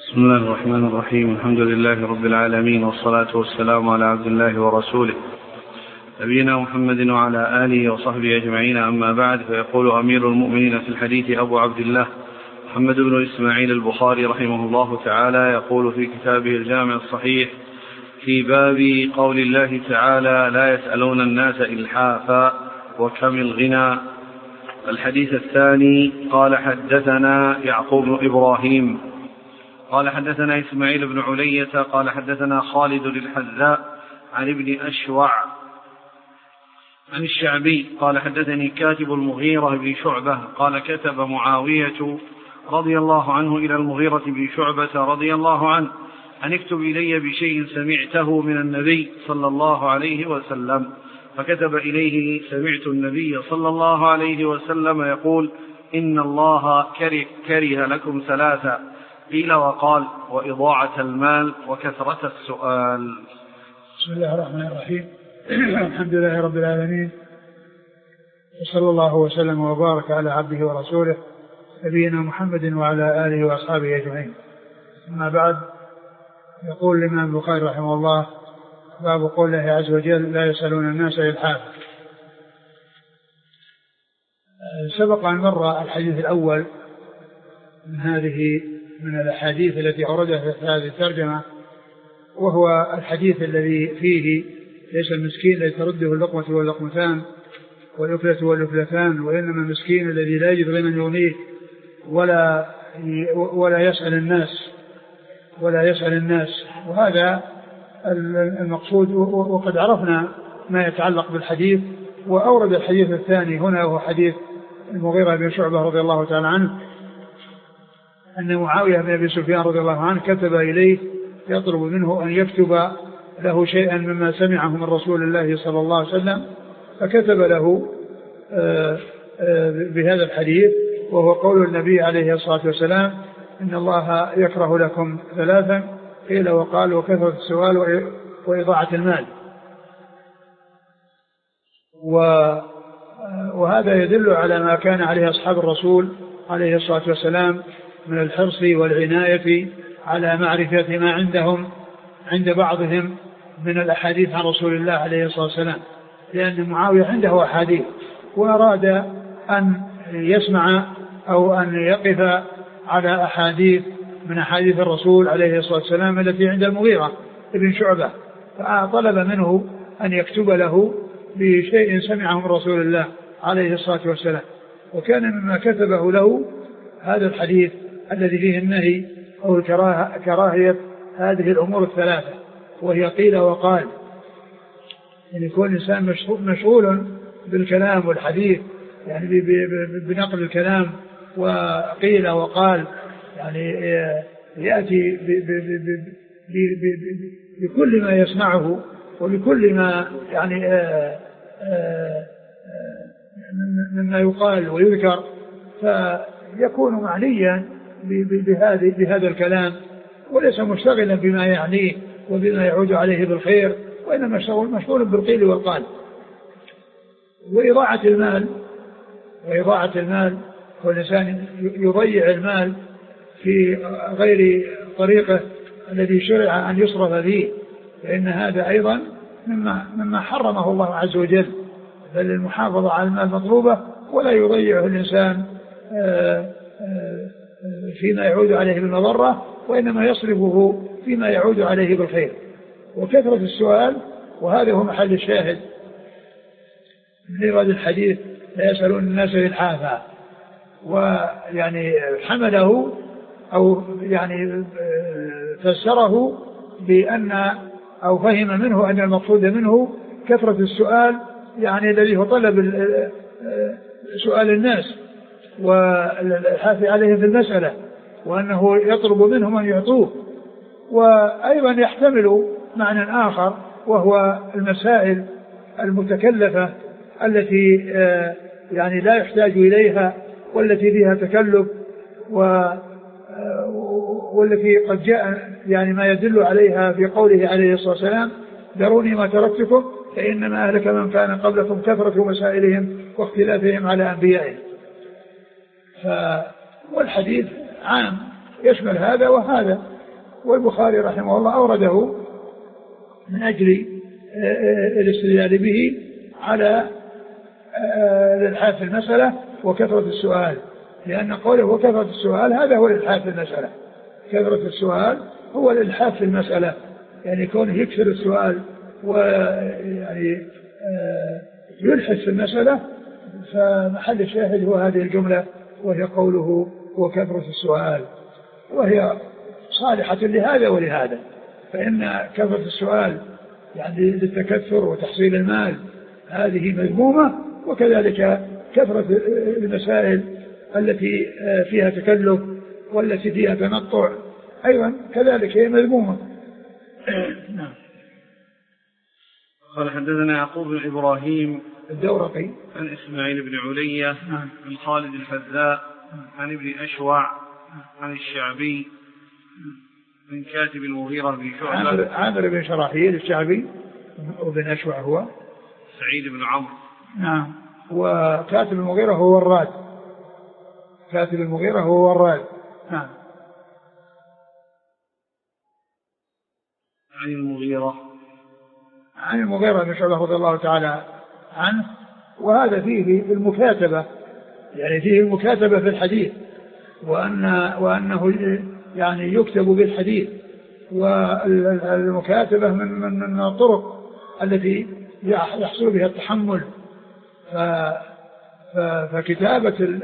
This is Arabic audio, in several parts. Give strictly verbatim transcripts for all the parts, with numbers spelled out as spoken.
بسم الله الرحمن الرحيم. الحمد لله رب العالمين، والصلاة والسلام على عبد الله ورسوله نبينا محمد وعلى آله وصحبه أجمعين، أما بعد. فيقول أمير المؤمنين في الحديث أبو عبد الله محمد بن إسماعيل البخاري رحمه الله تعالى، يقول في كتابه الجامع الصحيح في باب قول الله تعالى: لا يسألون الناس إلحافا وكم الغنى. الحديث الثاني: قال حدثنا يعقوب بن إبراهيم قال حدثنا إسماعيل بن علية قال حدثنا خالد الحذاء عن ابن أشوع عن الشعبي قال حدثني كاتب المغيرة بن شعبة قال كتب معاوية رضي الله عنه إلى المغيرة بن شعبة رضي الله عنه أن اكتب إلي بشيء سمعته من النبي صلى الله عليه وسلم، فكتب إليه: سمعت النبي صلى الله عليه وسلم يقول: إن الله كره, كره لكم ثلاثة، قيل وقال: وإضاعة المال وكثرة السؤال. بسم الله الرحمن الرحيم. الحمد لله رب العالمين، وصلى الله وسلم وبارك على عبده ورسوله نبينا محمد وعلى آله وأصحابه أجمعين. أما بعد، يقول الإمام البخاري رحمه الله: باب قوله عز وجل: لا يسألون الناس إلحافا. سبق أن مر الحديث الأول من هذه من الأحاديث التي أوردها في هذه الترجمة، وهو الحديث الذي فيه: ليس المسكين الذي ترده اللقمة واللقمتان والأكلة والأكلتان، وإنما المسكين الذي لا يجد غنى يغنيه ولا ولا يسأل الناس ولا يسأل الناس وهذا المقصود. وقد عرفنا ما يتعلق بالحديث، وأورد الحديث الثاني هنا، وهو حديث المغيرة بن شعبة رضي الله تعالى عنه أن معاوية بن أبي سفيان رضي الله عنه كتب إليه يطلب منه أن يكتب له شيئا مما سمعه من رسول الله صلى الله عليه وسلم، فكتب له بهذا الحديث، وهو قول النبي عليه الصلاة والسلام: إن الله يكره لكم ثلاثا، قيل وقال: وكثرة السؤال وإضاعة المال. وهذا يدل على ما كان عليه أصحاب الرسول عليه الصلاة والسلام من الحرص والعناية على معرفة ما عندهم عند بعضهم من الأحاديث عن رسول الله عليه الصلاة والسلام، لأن معاوية عنده أحاديث وأراد أن يسمع أو أن يقف على أحاديث من أحاديث الرسول عليه الصلاة والسلام التي عند المغيرة ابن شعبة، فطلب منه أن يكتب له بشيء سمعه من رسول الله عليه الصلاة والسلام. وكان مما كتبه له هذا الحديث الذي فيه النهي أو كراهية هذه الأمور الثلاثة، وهي قيل وقال، يعني يكون الإنسان مشغول بالكلام والحديث، يعني بنقل الكلام، وقيل وقال يعني يأتي بكل ما يسمعه وبكل ما يعني مما يقال ويذكر، فيكون معنيا بهذا الكلام، وليس مشتغلا بما يعنيه وبما يعود عليه بالخير، وإنما مشغول بالقيل والقال. وإضاعة المال وإضاعة المال والإنسان يضيع المال في غير طريقه الذي شرع أن يصرف فيه، فإن هذا أيضا مما, مما حرمه الله عز وجل، بل المحافظة على المال مطلوبة، ولا يضيعه الإنسان فيما يعود عليه بالمضرة، وإنما يصرفه فيما يعود عليه بالخير. وكثرة السؤال، وهذا هو محل الشاهد من إيراد الحديث: لا يسألون الناس إلحافا. ويعني حمله أو يعني فسره بأن أو فهم منه أن المقصود منه كثرة السؤال، يعني الذي هو طلب سؤال الناس والحاث عليهم في المسألة، وأنه يطلب منهم أن يعطوه. وأيضا يحتمل معنى آخر، وهو المسائل المتكلفة التي يعني لا يحتاج إليها، والتي فيها تكلف، والتي قد جاء يعني ما يدل عليها في قوله عليه الصلاة والسلام: ذروني ما تركتكم فإنما أهلك من كان قبلكم كثرة مسائلهم واختلافهم على أنبيائهم. والحديث عام يشمل هذا وهذا، والبخاري رحمه الله أورده من أجل الاستدلال به على الإلحاح في المسألة وكثرة السؤال، لأن قوله وكثرة السؤال هذا هو الإلحاح في المسألة. كثرة السؤال هو الإلحاح في المسألة، يعني كونه يكثر السؤال ويعني يلحس في المسألة. فمحل الشاهد هو هذه الجملة وهي قوله وكثرة السؤال، وهي صالحة لهذا ولهذا. فإن كثرة السؤال يعني للتكثر وتحصيل المال هذه مذمومة، وكذلك كثرة المسائل التي فيها تكلف والتي فيها تنطع أيضا كذلك هي مذمومة. نعم. قال حدثنا يعقوب بن إبراهيم الدورقي عن إسماعيل بن علية نعم. عن خالد الفذاء عن ابن أشوع عن الشعبي من كاتب المغيرة بن شعبة عامر بن شراحيل الشعبي، وابن أشوع هو سعيد بن عمرو. نعم. وكاتب المغيرة هو وراد، كاتب المغيرة هو وراد. نعم. عن المغيرة عن المغيرة بن شعبة رضي الله تعالى عنه. وهذا فيه المكاتبة، يعني فيه المكاتبة في الحديث، وأن وأنه يعني يكتب بالحديث. والمكاتبة من من من الطرق التي يحصل بها التحمل. فكتابة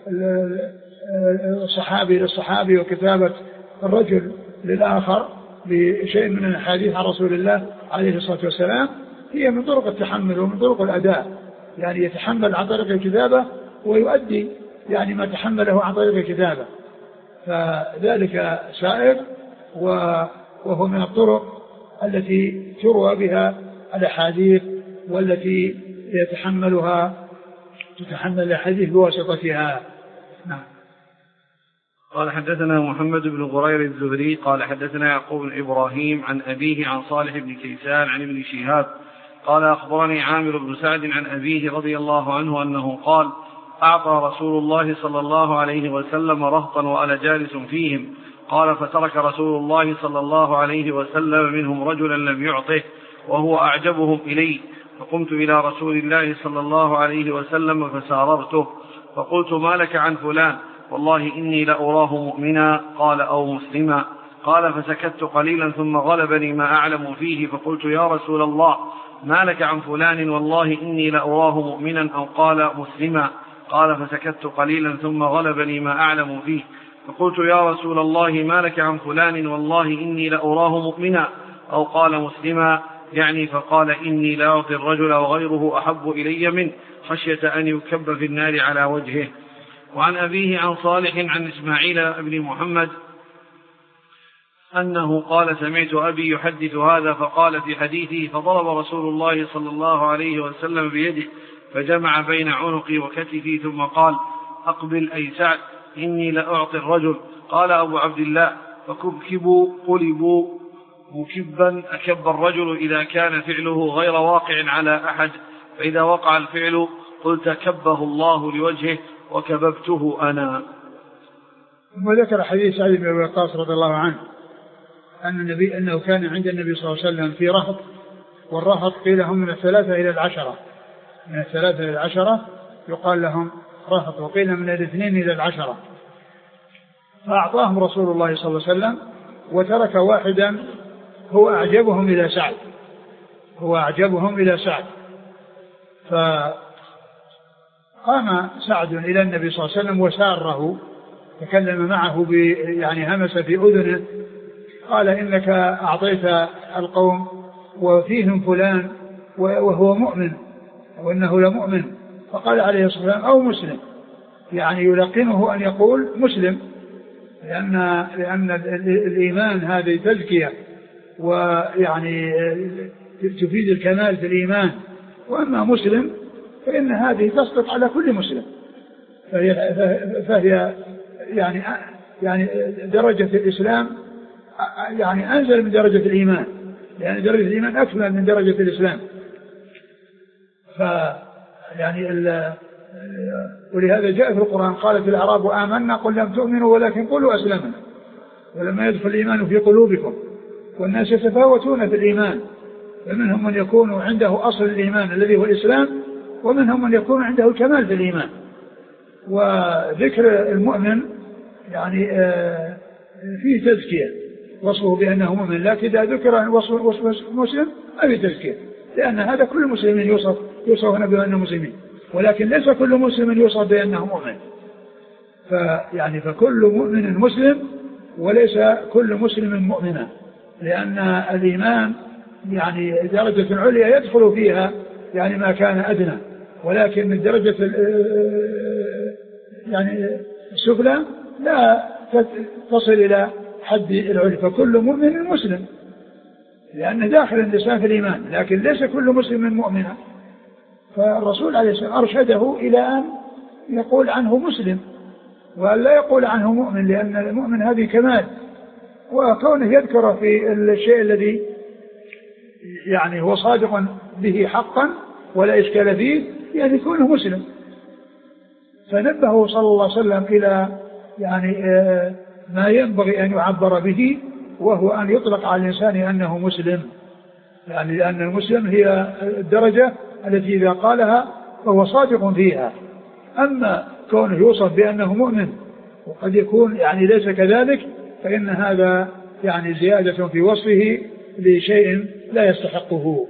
الصحابي للصحابي وكتابة الرجل للآخر بشيء من الحديث عن رسول الله عليه الصلاة والسلام هي من طرق التحمل ومن طرق الأداء، يعني يتحمل عن طريق الكتابة ويؤدي يعني ما تحمله عن طريق الكتابة، فذلك سائر وهو من الطرق التي تروى بها الأحاديث والتي يتحملها تتحمل الحديث بواسطتها. نعم. قال حدثنا محمد بن غرير الزهري قال حدثنا يعقوب بن إبراهيم عن أبيه عن صالح بن كيسان عن ابن شهاب قال أخبرني عامر بن سعد عن أبيه رضي الله عنه أنه قال أعطى رسول الله صلى الله عليه وسلم رهطا وأنا جالس فيهم، قال فترك رسول الله صلى الله عليه وسلم منهم رجلا لم يعطه وهو أعجبهم إلي، فقمت إلى رسول الله صلى الله عليه وسلم فساررته فقلت ما لك عن فلان؟ والله إني لأراه مؤمنا، قال أو مسلما. قال فسكت قليلا ثم غلبني ما أعلم فيه فقلت يا رسول الله ما لك عن فلان؟ والله إني لأراه مؤمنا، أو قال مسلما. قال فسكت قليلا ثم غلبني ما أعلم فيه فقلت يا رسول الله ما لك عن فلان؟ والله إني لأراه مؤمنا، أو قال مسلما، يعني فقال إني لأعطي الرجل وغيره أحب إلي منه خشية أن يكب في النار على وجهه. وعن أبيه عن صالح عن إسماعيل بن محمد أنه قال سمعت أبي يحدث هذا فقال في حديثه فضرب رسول الله صلى الله عليه وسلم بيده فجمع بين عنقي وكتفي ثم قال أقبل أي سعد إني لأعطي الرجل. قال أبو عبد الله فكبكبوا قلبوا مكبا أكب الرجل إذا كان فعله غير واقع على أحد، فإذا وقع الفعل قلت كبه الله لوجهه وكببته أنا. وذكر حديث سعيد بن أبي وقاص رضي الله عنه أن النبي أنه كان عند النبي صلى الله عليه وسلم في رهط، والرهط قيل هم من الثلاثة إلى العشرة، من الثلاثة إلى العشرة يقال لهم رهط، وقيل من الاثنين إلى العشرة. فأعطاهم رسول الله صلى الله عليه وسلم وترك واحدا هو أعجبهم إلى سعد، هو أعجبهم إلى سعد. فقام سعد إلى النبي صلى الله عليه وسلم وساره، تكلم معه يعني همس في أذنه، قال إنك أعطيت القوم وفيهم فلان وهو مؤمن وإنه لمؤمن، فقال عليه الصلاة والسلام أو مسلم، يعني يلقنه أن يقول مسلم، لأن, لأن الإيمان هذه تزكية ويعني تفيد الكمال في الإيمان، وأما مسلم فإن هذه تسقط على كل مسلم، فهي, فهي يعني يعني درجة الإسلام يعني أنزل من درجة الإيمان، يعني درجة الإيمان أكمل من درجة الإسلام. ف يعني ولهذا جاء في القرآن قالت الأعراب آمنا قل لم تؤمنوا ولكن قولوا أسلمنا، ولما يدخل الإيمان في قلوبكم. والناس يتفاوتون في الإيمان، فمنهم من يكون عنده أصل الإيمان الذي هو الإسلام، ومنهم من يكون عنده الكمال في الإيمان. وذكر المؤمن يعني فيه تزكية، وصفه بأنه مؤمن، لكن إذا ذكر وصف مسلم ما فيه تزكية، لأن هذا كل مسلم يوصف يوصف بأنه مسلمين، ولكن ليس كل مسلم يوصف بأنه مؤمن. فيعني فكل مؤمن مسلم وليس كل مسلم مؤمنا، لأن الإيمان يعني درجة عليا يدخل فيها يعني ما كان أدنى، ولكن من درجة يعني السفلى لا تصل إلى حد العلي. فكل مؤمن مسلم لأنه داخل الإنسان في الإيمان، لكن ليس كل مسلم مؤمنا. فالرسول عليه الصلاة والسلام أرشده إلى أن يقول عنه مسلم وأن لا يقول عنه مؤمن، لأن المؤمن هذه كمال، وكونه يذكر في الشيء الذي يعني هو صادق به حقا ولا إشكال فيه يعني يكونه مسلم. فنبهه صلى الله عليه وسلم إلى يعني ما ينبغي أن يعبر به، وهو أن يطلق على الإنسان أنه مسلم، يعني لأن المسلم هي الدرجة التي إذا قالها فهو صادق فيها. أما كونه يوصف بأنه مؤمن وقد يكون يعني ليس كذلك، فإن هذا يعني زيادة في وصفه لشيء لا يستحقه.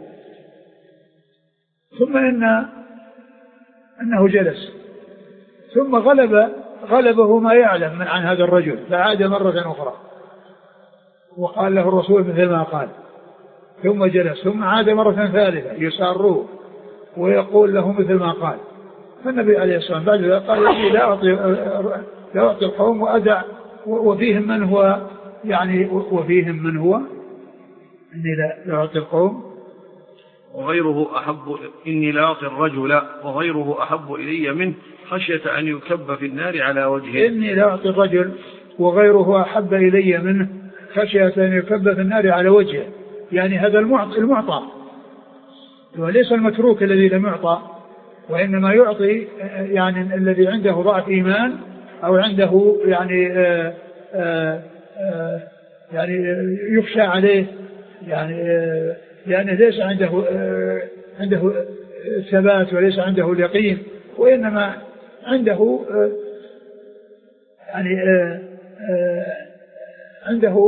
ثم إن أنه جلس، ثم غلب غلبه ما يعلم من عن هذا الرجل، فعاد مرة أخرى وقال له الرسول مثل ما قال، ثم جلس، ثم عاد مرة ثالثة يساره ويقول له مثل ما قال. فالنبي عليه الصلاة والسلام بعد ذلك قال لا أعطي لا أعطي القوم وأدع وفيهم من هو يعني وفيهم من هو إني لا أعطي القوم وغيره أحب إني لا أعطي الرجل وغيره أحب إلي منه خشية أن يكب في النار على وجهه. إني لا أعطي الرجل وغيره أحب إلي منه خشية أن يكب في النار على وجهه، يعني هذا المعطى, المعطى وليس المتروك الذي لم يعطى، وإنما يعطي يعني الذي عنده ضعف إيمان أو عنده يعني آآ آآ يعني يخشى عليه، يعني لأنه ليس عنده عنده ثبات وليس عنده اليقين، وإنما عنده يعني عنده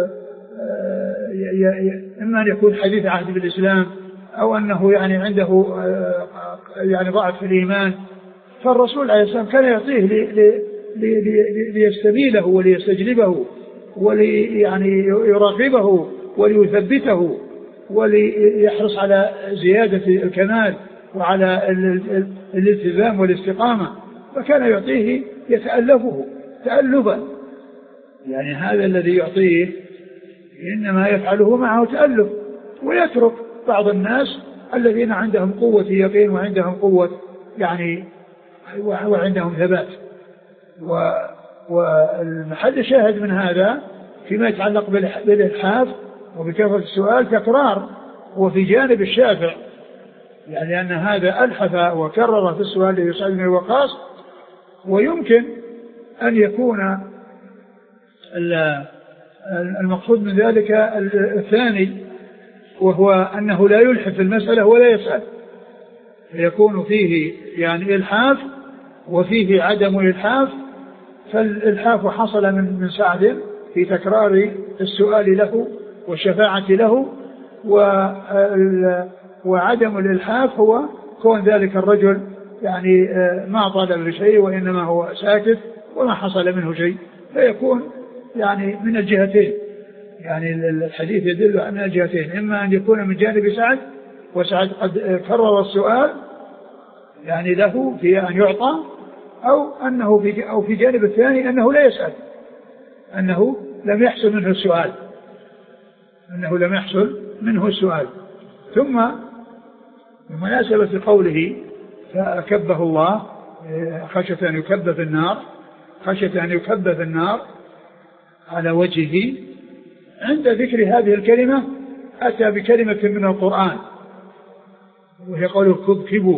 إما أن يكون حديث عهد بالإسلام أو أنه يعني عنده يعني ضعف في الإيمان. فالرسول عليه السلام كان يعطيه ليستميله وليستجلبه ولي يعني يراقبه وليثبته وليحرص على زيادة الكمال وعلى الالتزام والاستقامة، فكان يعطيه يتألفه تألفا، يعني هذا الذي يعطيه إنما يفعله معه تألف، ويترك بعض الناس الذين عندهم قوة يقين وعندهم قوة يعني وعندهم ثبات. والمحل شاهد من هذا فيما يتعلق بالإلحاف وبكثرة السؤال تكرار، وفي جانب الشافع يعني أن هذا ألحف وكرر في السؤال ليسعد بن وقاص. ويمكن أن يكون المقصود من ذلك الثاني، وهو أنه لا يلحف في المسألة ولا يسأل، فيكون فيه يعني إلحاف وفيه عدم الإلحاف. فالإلحاف حصل من من سعد في تكرار السؤال له والشفاعة له، وعدم الإلحاف هو كون ذلك الرجل يعني ما طالب بشيء وإنما هو ساكت وما حصل منه شيء، فيكون يعني من الجهتين، يعني الحديث يدل على الجهتين، إما أن يكون من جانب سعد وسعد قد كرر السؤال يعني له في أن يعطى، أو أنه في أو في جانب الثاني أنه لا يسأل، أنه لم يحصل منه السؤال أنه لم يحصل منه السؤال. ثم بمناسبة قوله فأكبه الله خشية أن يكب في النار خشية أن يكب في النار على وجهه، عند ذكر هذه الكلمة أتى بكلمة من القرآن وهي قوله كبكبوا،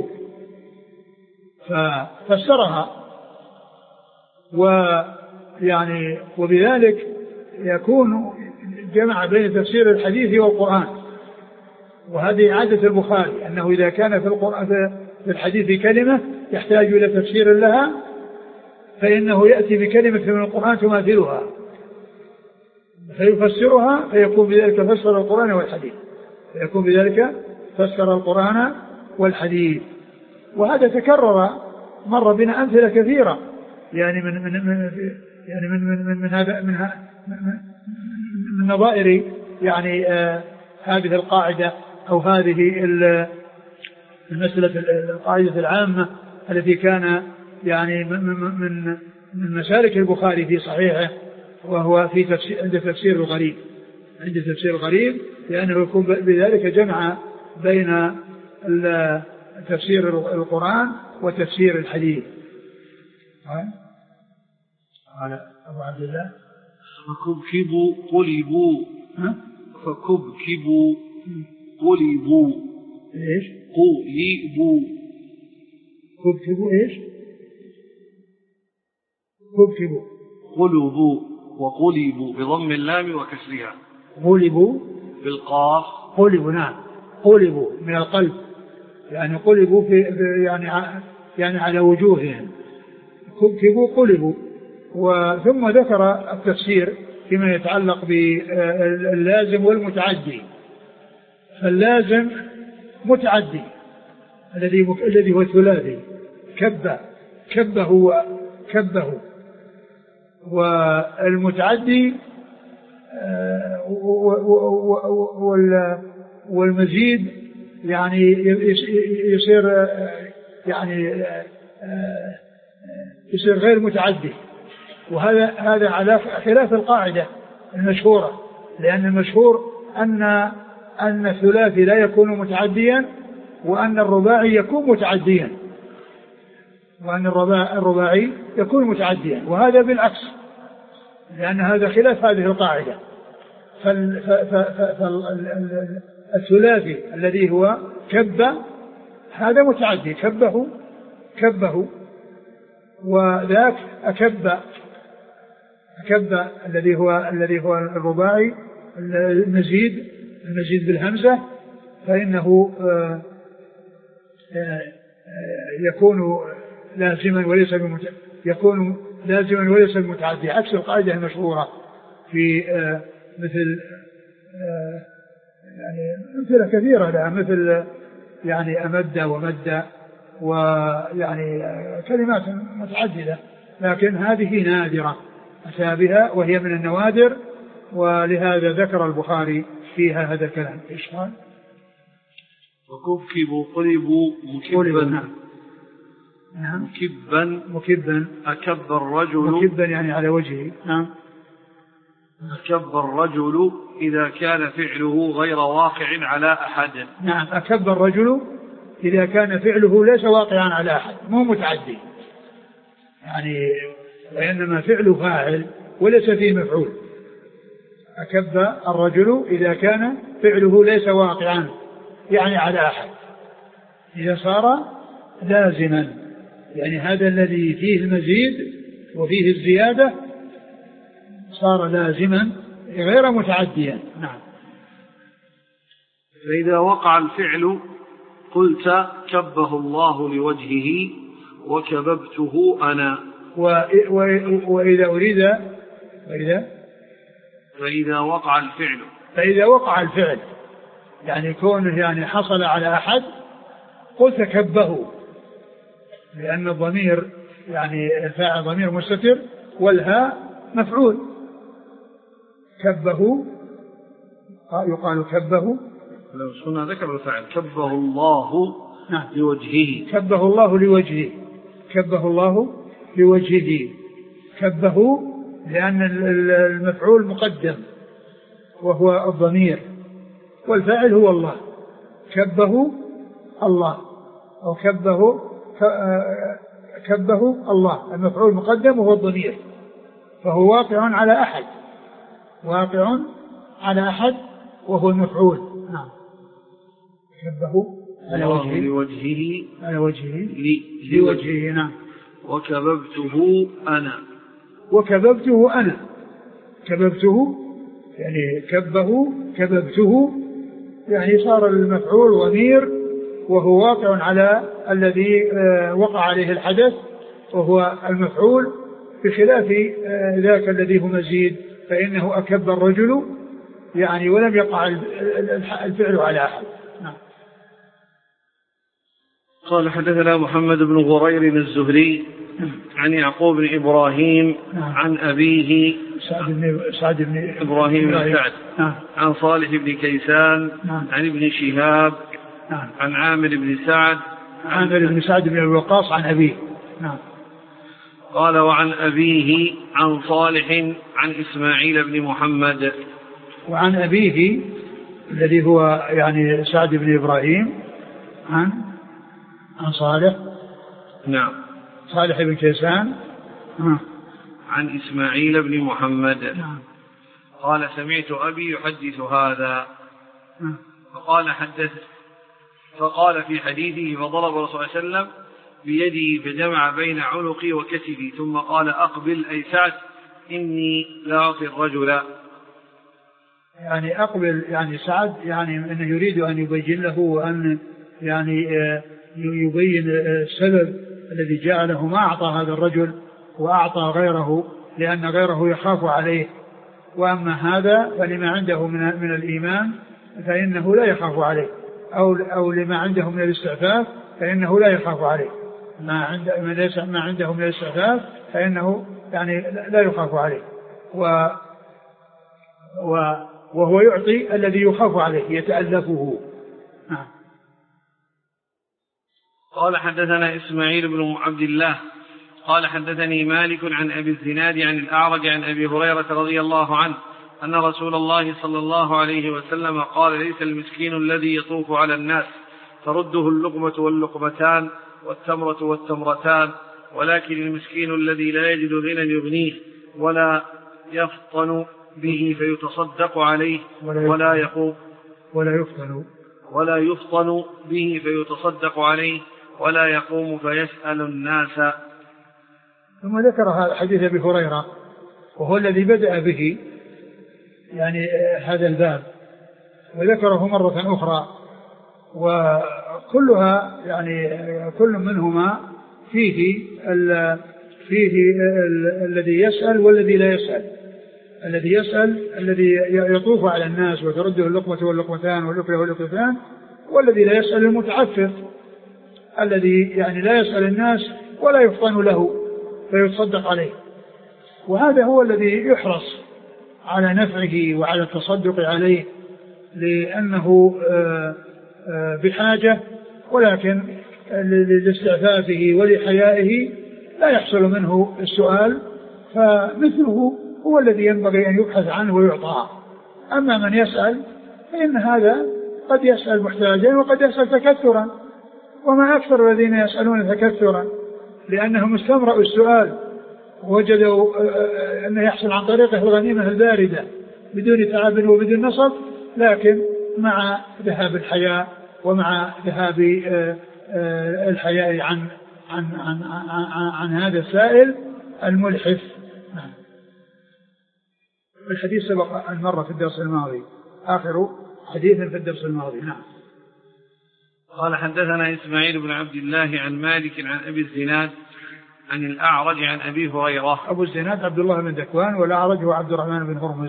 ففسرها ويعني وبذلك يكون جمع بين تفسير الحديث والقرآن. وهذه عادة البخاري أنه إذا كان في القرآن في الحديث كلمة يحتاج إلى تفسير لها فإنه يأتي بكلمة من القرآن تماثلها فيفسرها فيكون بذلك فسر القرآن والحديث فيكون بذلك فسر القرآن والحديث. وهذا تكرر مر بنا أمثلة كثيرة يعني من من من يعني من من من, من هذا من, من, من نظائر يعني آه هذه القاعدة أو هذه المسألة القاعدة العامة التي كان يعني من من من مسالك البخاري في صحيحه وهو في تفسير عند تفسير الغريب عند تفسير الغريب لأنه يكون بذلك جمع بين تفسير القرآن وتفسير الحديث. قال أبو عبد الله فكبكبوا قلبوا فكبكبوا قلبوا إيش قلبوا كبكبوا إيش كبكبوا قلبوا وقلبوا بضم اللام وكسرها قلبوا بالقاف قلبوا نعم قلبوا من القلب يعني قلبوا في يعني يعني على وجوههم كبكبوا قلبوا. وثم ذكر التفسير فيما يتعلق باللازم والمتعدي. فاللازم متعدي الذي الذي هو الثلاثي كب كبه كبه والمتعدي والمزيد يعني يصير يعني يصير غير متعدي. وهذا هذا على خلاف القاعدة المشهورة لأن المشهور أن أن الثلاثي لا يكون متعديا وأن الرباعي يكون متعديا وأن الرباعي يكون متعديا وهذا بالعكس لأن هذا خلاف هذه القاعدة. فالثلاثي الذي هو كب هذا متعدي كبه كبه وذاك أكب أكب الذي هو الذي هو الرباعي المزيد المزيد بالهمزة فإنه يكون لازما وليس يكون لازما وليس متعدي عكس القاعدة المشهورة في مثل يعني أمثلة كثيرة لها مثل يعني أمد ومد ويعني كلمات متعددة لكن هذه نادرة أتى بها وهي من النوادر ولهذا ذكر البخاري فيها هذا الكلام. إيش قال؟ وكبكبوا قلبوا مكبا نعم مكبا مكبا أكب الرجل مكبا يعني على وجهه. نعم أكب الرجل إذا كان فعله غير واقع على أحد. نعم أكب الرجل إذا كان فعله ليس واقعا على أحد مو متعدي يعني وإنما فعله فاعل وليس فيه مفعول. أكب الرجل إذا كان فعله ليس واقعا يعني على أحد إذا صار لازما يعني هذا الذي فيه المزيد وفيه الزيادة صار لازما غير متعديا. نعم. فإذا وقع الفعل قلت كبه الله لوجهه وكببته أنا. وإذا أريد وإذا فإذا وقع الفعل فإذا وقع الفعل يعني كونه يعني حصل على أحد قلت كبه لأن الضمير يعني الفاعل ضمير مستتر والهاء مفعول كبه يقال كبه لو صنع ذكر الفاعل كبه الله نعم. لوجهه كبه الله لوجهه كبه الله لوجهه كبه لأن المفعول مقدم وهو الضمير والفاعل هو الله كبه الله أو كبه كبه الله المفعول مقدم وهو الضمير فهو واقع على أحد واقع على أحد وهو المفعول. نعم كبه على وجهه لوجهه على وجهه لوجهه نعم. وكببته أنا وكببته أنا كببته يعني كبه كببته يعني صار المفعول ضمير وهو واقع على الذي وقع عليه الحدث وهو المفعول، بخلاف ذاك الذي هو مزيد فإنه أكب الرجل يعني ولم يقع الفعل على أحد. نعم. قال حدثنا محمد بن غرير الزهري عن يعقوب بن إبراهيم عن أبيه سعد بن, سعد بن إبراهيم بن سعد عن صالح بن كيسان عن ابن شهاب عن عامر بن سعد عامر بن سعد بن الوقاص عن أبيه. نعم. قال وعن أبيه عن صالح عن إسماعيل بن محمد. وعن أبيه الذي هو يعني سعد بن إبراهيم عن عن صالح. نعم. صالح بن كيسان عن إسماعيل بن محمد. نعم. قال سمعت أبي يحدث هذا. نعم. فقال حدث فقال في حديثه فضرب رسول الله صلى الله عليه وسلم بيده فجمع بين عنقي وكتفي ثم قال أقبل أي سعد إني لا أعطي الرجل. يعني أقبل يعني سعد يعني أنه يريد أن يبين له وأن يعني يبين السبب الذي جعله ما أعطى هذا الرجل وأعطى غيره لأن غيره يخاف عليه، وأما هذا فلما عنده من, من الإيمان فإنه لا يخاف عليه، أو, أو لما عنده من الاستعفاف فإنه لا يخاف عليه، ما, عند ما عنده من الاستعفاف فإنه يعني لا يخاف عليه، و, و وهو يعطي الذي يخاف عليه يتألفه. نعم. قال حدثنا إسماعيل بن عبد الله قال حدثني مالك عن أبي الزناد عن الأعرج عن أبي هريرة رضي الله عنه أن رسول الله صلى الله عليه وسلم قال ليس المسكين الذي يطوف على الناس ترده اللقمة واللقمتان والتمرة والتمرتان، ولكن المسكين الذي لا يجد غنى يغنيه ولا يفطن به فيتصدق عليه ولا يقوم ولا يفطن ولا يفطن به فيتصدق عليه ولا يقوم فيسأل الناس. ثم ذكر هذا حديث أبي هريرة وهو الذي بدأ به يعني هذا الباب، وذكره مرة أخرى، وكلها يعني كل منهما فيه ال فيه ال الذي يسأل والذي لا يسأل. الذي يسأل الذي يطوف على الناس وترده اللقمة واللقمتان واللقية واللقيتان، والذي لا يسأل المتعفف الذي يعني لا يسأل الناس ولا يفطن له فيتصدق عليه، وهذا هو الذي يحرص على نفعه وعلى التصدق عليه لأنه بحاجة، ولكن لاستعفافه ولحيائه لا يحصل منه السؤال، فمثله هو الذي ينبغي أن يبحث عنه ويعطى. أما من يسأل فإن هذا قد يسأل محتاجا وقد يسأل تكثرا، وما أكثر الذين يسألون تكثرا لأنهم استمرأوا السؤال ووجدوا أنه يحصل عن طريقه الغنيمة الباردة بدون تعب وبدون نصب، لكن مع ذهاب الحياء ومع ذهاب الحياء عن عن عن عن, عن هذا السائل الملحف. الحديث سبق أن مر في الدرس الماضي، آخر حديث في الدرس الماضي. نعم. قال حدثنا إسماعيل بن عبد الله عن مالك عن أبي الزناد عن الأعرج عن أبي هريرة. أبو الزناد عبد الله بن ذكوان، والأعرج هو عبد الرحمن بن هرمز.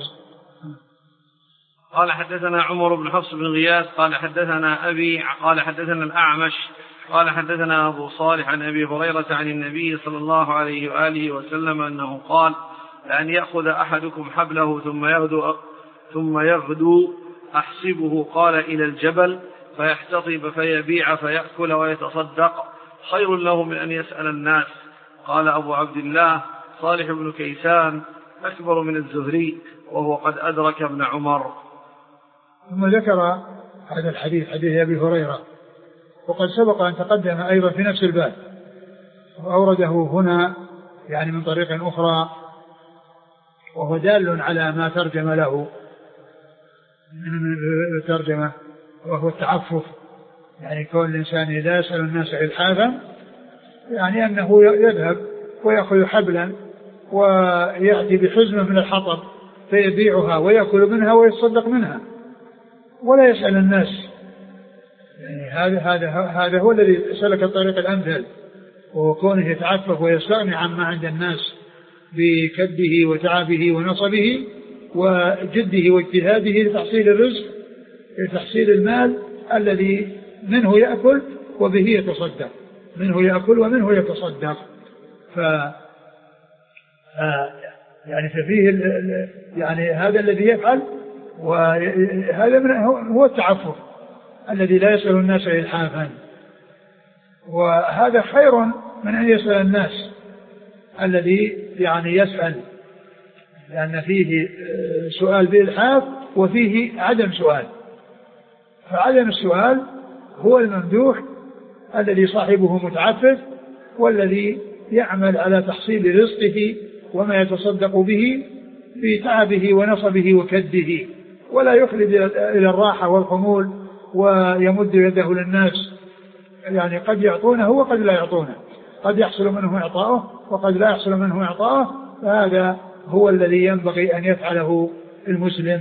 قال حدثنا عمر بن حفص بن غياث قال حدثنا أبي قال حدثنا الأعمش قال حدثنا أبو صالح عن أبي هريرة عن النبي صلى الله عليه وآله وسلم أنه قال لأن يأخذ أحدكم حبله ثم يغدو ثم يغدو أحسبه قال إلى الجبل فيحتطب فيبيع فيأكل ويتصدق خير له من أن يسأل الناس. قال أبو عبد الله صالح بن كيسان أكبر من الزهري وهو قد أدرك ابن عمر. ثم ذكر هذا الحديث حديث أبي هريرة، وقد سبق أن تقدم أيضا في نفس الباب، وأورده هنا يعني من طريق أخرى، وهو دال على ما ترجم له من الترجمة، وهو التعفف، يعني كون الإنسان إذا يسأل الناس إلحافا يعني أنه يذهب ويأخذ حبلا ويأتي بحزمة من الحطب فيبيعها ويأكل منها ويتصدق منها ولا يسأل الناس. يعني هذا هذا هذا هو الذي سلك الطريق الأمثل، وهو كونه يتعفف ويستغني عما عند الناس بكده وتعبه ونصبه وجده واجتهاده لتحصيل الرزق لتحصيل المال الذي منه يأكل وبه يتصدق، منه يأكل ومنه يتصدق. ف يعني ففيه يعني هذا الذي يفعل، وهذا هو التعفف الذي لا يسأل الناس إلحافا، وهذا خير من أن يسأل الناس الذي يعني يسأل، لأن فيه سؤال بإلحاف وفيه عدم سؤال. فعدم السؤال هو الممدوح الذي صاحبه متعفف، والذي يعمل على تحصيل رزقه وما يتصدق به بتعبه ونصبه وكده، ولا يخلد إلى الراحة والخمول ويمد يده للناس. يعني قد يعطونه وقد لا يعطونه، قد يحصل منه إعطاؤه وقد لا يحصل منه إعطاؤه، فهذا هو الذي ينبغي أن يفعله المسلم.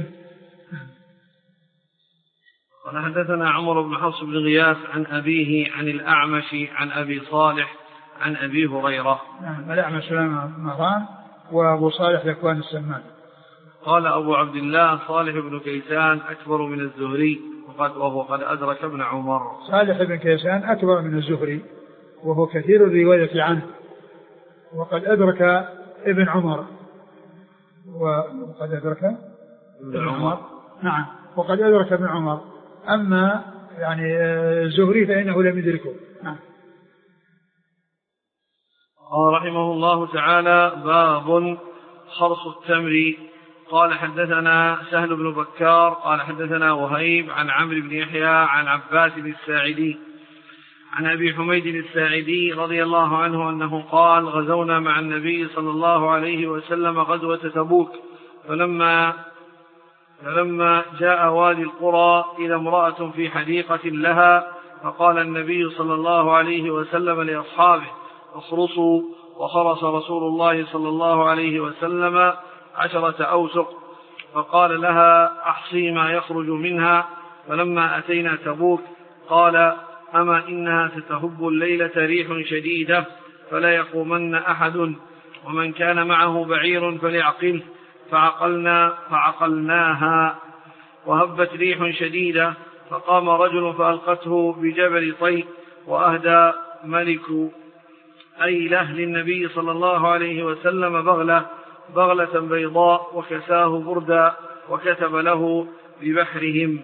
قال حدثنا عمر بن حفص بن غياث عن أبيه عن الأعمش عن أبي صالح عن أبي هريرة. نعم، الأعمش سليمان مهران وأبو صالح ذكوان السمان. قال أبو عبد الله صالح بن كيسان أكبر من الزهري وقد وهو قد أدرك ابن عمر. صالح بن كيسان أكبر من الزهري وهو كثير الرواية عنه، وقد أدرك ابن عمر وقد أدرك ابن عمر. نعم، وقد أدرك ابن عمر. أما يعني الزهري فإنه لم يدركه. نعم. قال رحمه الله تعالى: باب خرص التمر. قال حدثنا سهل بن بكار قال حدثنا وهيب عن عمرو بن يحيى عن عباس بن الساعدي عن أبي حميد الساعدي رضي الله عنه أنه قال: غزونا مع النبي صلى الله عليه وسلم غزوة تبوك، فلما فلما جاء وادي القرى إلى امرأة في حديقة لها، فقال النبي صلى الله عليه وسلم لأصحابه: اخرصوا. وخرص رسول الله صلى الله عليه وسلم عشرة أوسق، فقال لها: أحصي ما يخرج منها. فلما أتينا تبوك قال: أما إنها ستهب الليلة ريح شديدة فلا يقومن أحد، ومن كان معه بعير فليعقله. فعقلنا فعقلناها، وهبت ريح شديدة، فقام رجل فألقته بجبل طي، وأهدى ملك أيله للنبي صلى الله عليه وسلم بغلة بغلة بيضاء، وكساه بردا، وكتب له ببحرهم.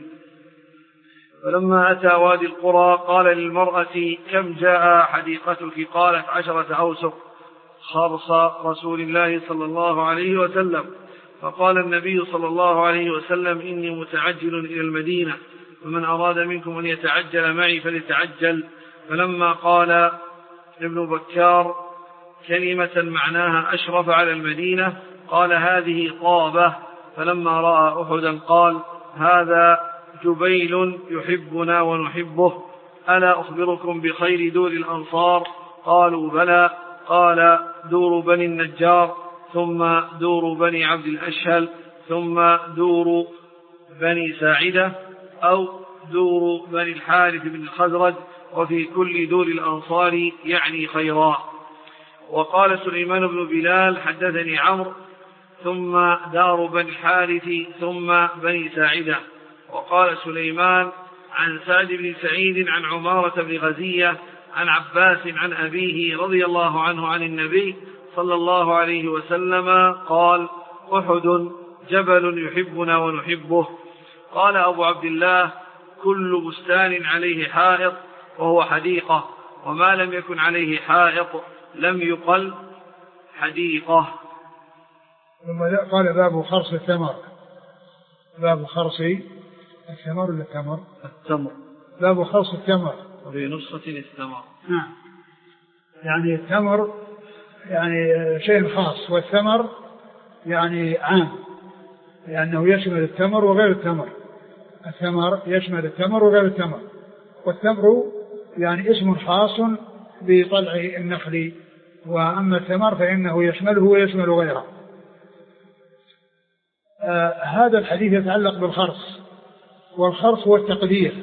فلما أتى وادي القرى قال للمرأة: كم جاء حديقتك؟ قالت: عشرة أوسق خرص رسول الله صلى الله عليه وسلم. فقال النبي صلى الله عليه وسلم: إني متعجل إلى المدينة، فمن أراد منكم أن يتعجل معي فليتعجل. فلما قال ابن بكار كلمة معناها أشرف على المدينة قال: هذه طابة. فلما رأى أحدا قال: هذا جبيل يحبنا ونحبه، ألا أخبركم بخير دور الأنصار؟ قالوا: بلى. قال: دور بني النجار، ثم دور بني عبد الأشهل، ثم دور بني ساعدة، أو دور بني الحارث بن الخزرج، وفي كل دور الأنصار يعني خيرا. وقال سليمان بن بلال: حدثني عمرو، ثم دار بني الحارث، ثم بني ساعدة. وقال سليمان عن سعد بن سعيد عن عمارة بن غزية عن عباس عن أبيه رضي الله عنه عن النبي صلى الله عليه وسلم قال: أحد جبل يحبنا ونحبه. قال أبو عبد الله: كل بستان عليه حائط وهو حديقة، وما لم يكن عليه حائط لم يقل حديقة. ثم قال: باب خرص الثمر. باب خرص الثمر ولا التمر؟ التمر. باب خرص الثمر، وفي نسخة الثمر. نعم، يعني التمر يعني شيء خاص، والثمر يعني عام، لأنه يشمل التمر وغير التمر. الثمر يشمل التمر وغير التمر، والتمر يعني اسم خاص بطلع النخل، وأما الثمر فإنه يشمله ويشمل غيره. آه هذا الحديث يتعلق بالخرص، والخرص هو التقدير،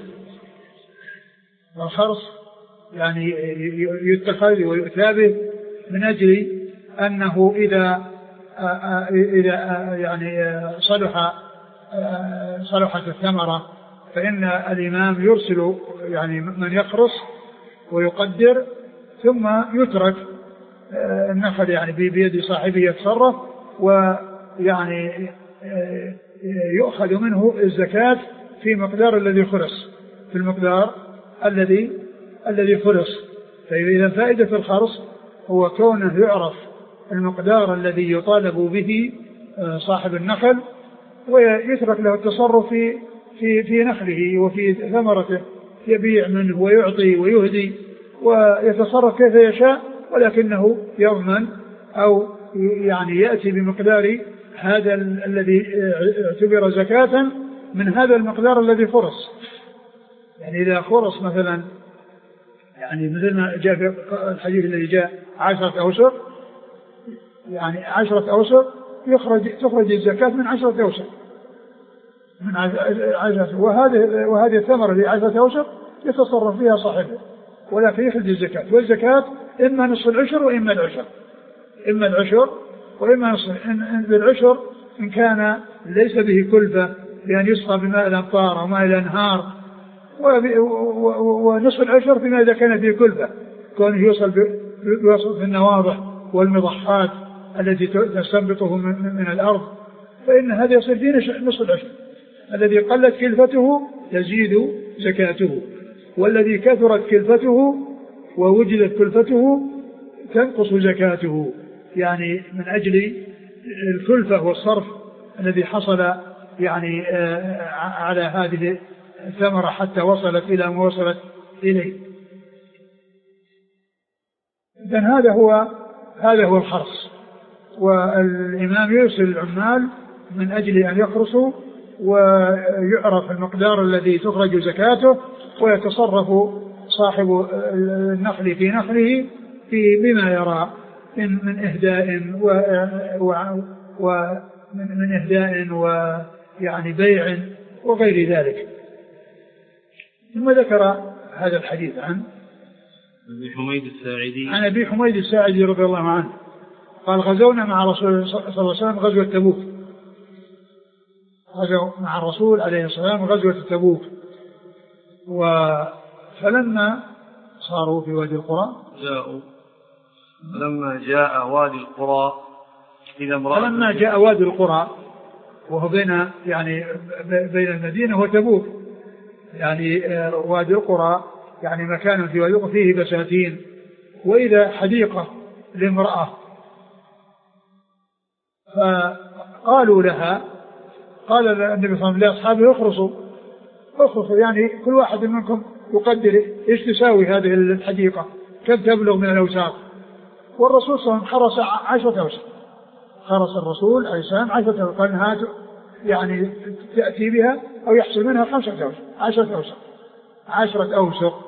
والخرص يعني يتخذ ويؤتى به من أجل أنه إذا آه إذا آه يعني صلح آه صلحت الثمرة فإن الإمام يرسل يعني من يخرص ويقدر، ثم يترك النخل يعني بيد صاحبه يتصرف، ويعني يؤخذ منه الزكاة في مقدار الذي خرص، في المقدار الذي الذي خرص. فإذا فائدة الخرص هو كونه يعرف المقدار الذي يطالب به صاحب النخل، ويترك له التصرف في في في نخله وفي ثمرته، يبيع منه ويعطي ويهدي ويتصرف كيف يشاء، ولكنه يضمن أو يعني يأتي بمقدار هذا الذي اعتبر زكاة من هذا المقدار الذي خرص. يعني إذا خرص مثلا يعني مثل ما جاء في الحديث الذي جاء عشرة أوسق، يعني عشرة أوسق يخرج تخرج الزكاة من عشرة أوسق، من عشرة، وهذه وهذه الثمرة في عشرة أوسق يتصرف فيها صاحبه، ولكن يخرج الزكاة. والزكاة إما نصف العشر وإما العشر، إما العشر وإما نصف العشر إن كان ليس به كلفة بأن يسقى بماء الأمطار أو ماء الأنهار، ونصف العشر فيما إذا كان فيه كلفة، كونه يوصل بوصل في النواضح والمضحات التي تستنبطه من, من الأرض، فإن هذا يصير فيه نصف العشر. الذي قلت كلفته تزيد زكاته، والذي كثرت كلفته ووجدت كلفته تنقص زكاته، يعني من أجل الكلفة والصرف الذي حصل يعني على هذه الثمرة حتى وصلت إلى ما وصلت إليه. إذن هذا هو هذا هو الخرص. والإمام يرسل العمال من أجل أن يخرصوا ويعرف المقدار الذي تخرج زكاته، ويتصرف صاحب النخل في نخله في بما يرى من إهداء ومن إهداء ويعني بيع وغير ذلك. ثم ذكر هذا الحديث عن أبي حميد الساعدي عن أبي حميد الساعدي رضي الله عنه قال: غزونا مع رسول الله صلى الله عليه وسلم غزوة تبوك، غزوا مع الرسول عليه الصلاة والسلام غزوة تبوك، فلما صاروا في وادي القرى جاءوا فلما جاء وادي القرى إذا امرأة فلما جاء وادي القرى وهو بين يعني بين المدينة وتبوك، يعني وادي القرى يعني مكان في وادي القرى فيه بساتين، وإذا حديقة لامرأة، فقالوا لها، قال النبي صلى الله عليه وسلم لأصحابه: اخرصوا اخرصوا، يعني كل واحد منكم يقدر ايش تساوي هذه الحديقة، كم تبلغ من الأوساق. والرسول صلى الله عليه وسلم حرص عشرة أوسق، حرص الرسول عليه السلام عشرة أوسق، قال هات يعني تأتي بها أو يحصل منها خمسة أوسق، عشرة أوسق، عشرة أوسق.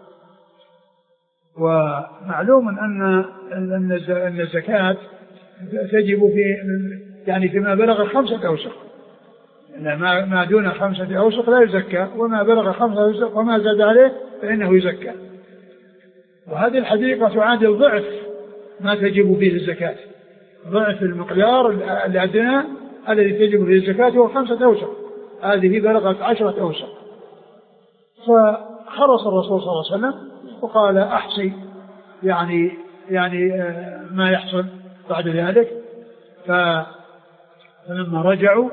ومعلوم أن أن الزكاة تجب في يعني فيما بلغ خمسة أوسق، ما دون خمسة أوسق لا يزكى، وما بلغ خمسة أوسق وما زاد عليه فإنه يزكى. وهذه الحديقة تعادل ضعف ما تجب فيه الزكاة، ضعف المقدار الأدنى الذي تجب فيه الزكاة هو خمسة أوسق، هذه بلغت عشرة أوسق. فخرص الرسول صلى الله عليه وسلم وقال: أحصي يعني يعني ما يحصل بعد ذلك. فلما رجعوا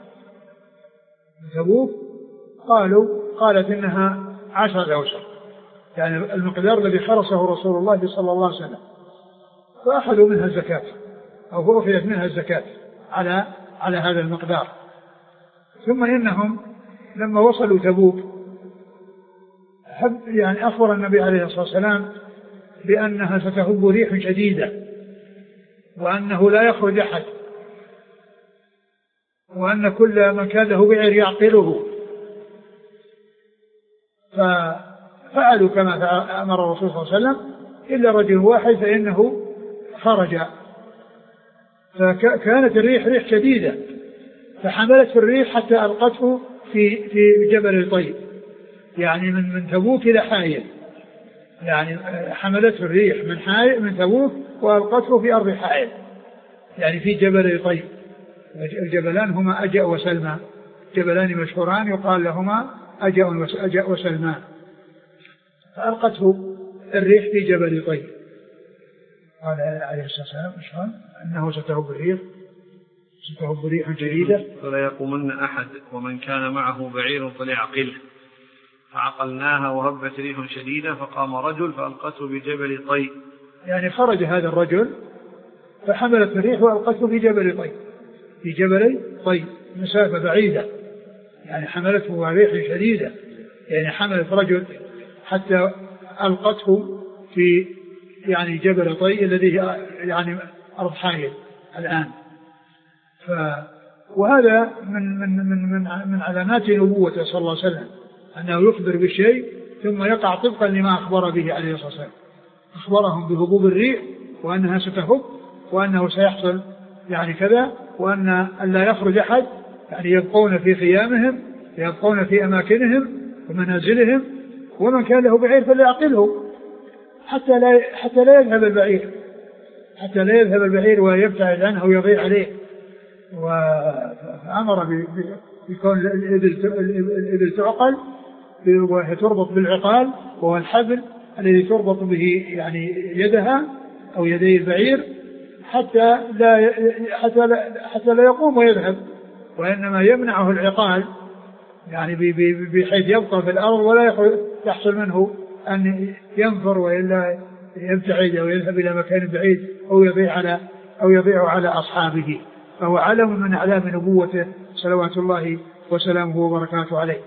من تبوك قالوا قالت إنها عشرة أوسق، يعني المقدار الذي خرصه رسول الله صلى الله عليه وسلم، فأخذوا منها الزكاة أو أخذت منها الزكاة على على هذا المقدار. ثم إنهم لما وصلوا تبوك يعني أخبر النبي عليه الصلاة والسلام بأنها ستهب ريح شديدة، وأنه لا يخرج أحد، وأن كل من كان له بعير يعقله. ففعلوا كما أمر الرسول صلى الله عليه وسلم إلا رجل واحد فإنه خرج، فكانت الريح ريح شديدة، فحملت في الريح حتى ألقته في في جبل طيب، يعني من من تبوك إلى حائل، يعني حملت في الريح من حائل من تبوك وألقته في أرض حائل، يعني في جبل طيب. الجبلان هما أجأ وسلمى، جبلان مشهوران يقال لهما أجأ وسلمى، فألقته الريح في جبل طيب. قال عليه الصلاة والسلام إشهاد أنه ستهب الريح ستهب ريح جديدة فلا يقومن أحد ومن كان معه بعير فليعقله، فعقلناها وهبت ريح شديدة فقام رجل فألقته بجبل طيب، يعني خرج هذا الرجل فحملت الريح وألقته في جبل طيب، في جبل طيب مسافة بعيدة، يعني حملته ريح شديدة، يعني حملت رجل حتى ألقته في يعني جبل طيب الذي يعني أرض حائل الآن. ف وهذا من من من من, من علامات نبوته صلى الله عليه وسلم، أنه يخبر بالشيء ثم يقع طبقا لما أخبر به عليه الصلاة والسلام. أخبرهم بهبوب الريح وأنها ستهب وأنه سيحصل يعني كذا، وأن لا يخرج أحد، يعني يبقون في خيامهم، يبقون في أماكنهم ومنازلهم، ومن كان له بعير فليعقله حتى لا حتى لا يذهب البعير حتى لا يذهب البعير ويبتعد عنه ويضيع عليه. وأمر بكون الإبل تعقل وهي تربط بالعقال، وهو الحبل الذي تربط به يعني يدها أو يدي البعير حتى لا حتى لا حتى لا يقوم ويذهب، وإنما يمنعه العقال يعني بحيث يبقى في الأرض ولا يحصل منه أن ينفر وإلا يبتعد أو يذهب إلى مكان بعيد أو يضيع على أو يضيع على أصحابه. فهو علم من أعلام نبوته صلوات الله وسلامه وبركاته عليه.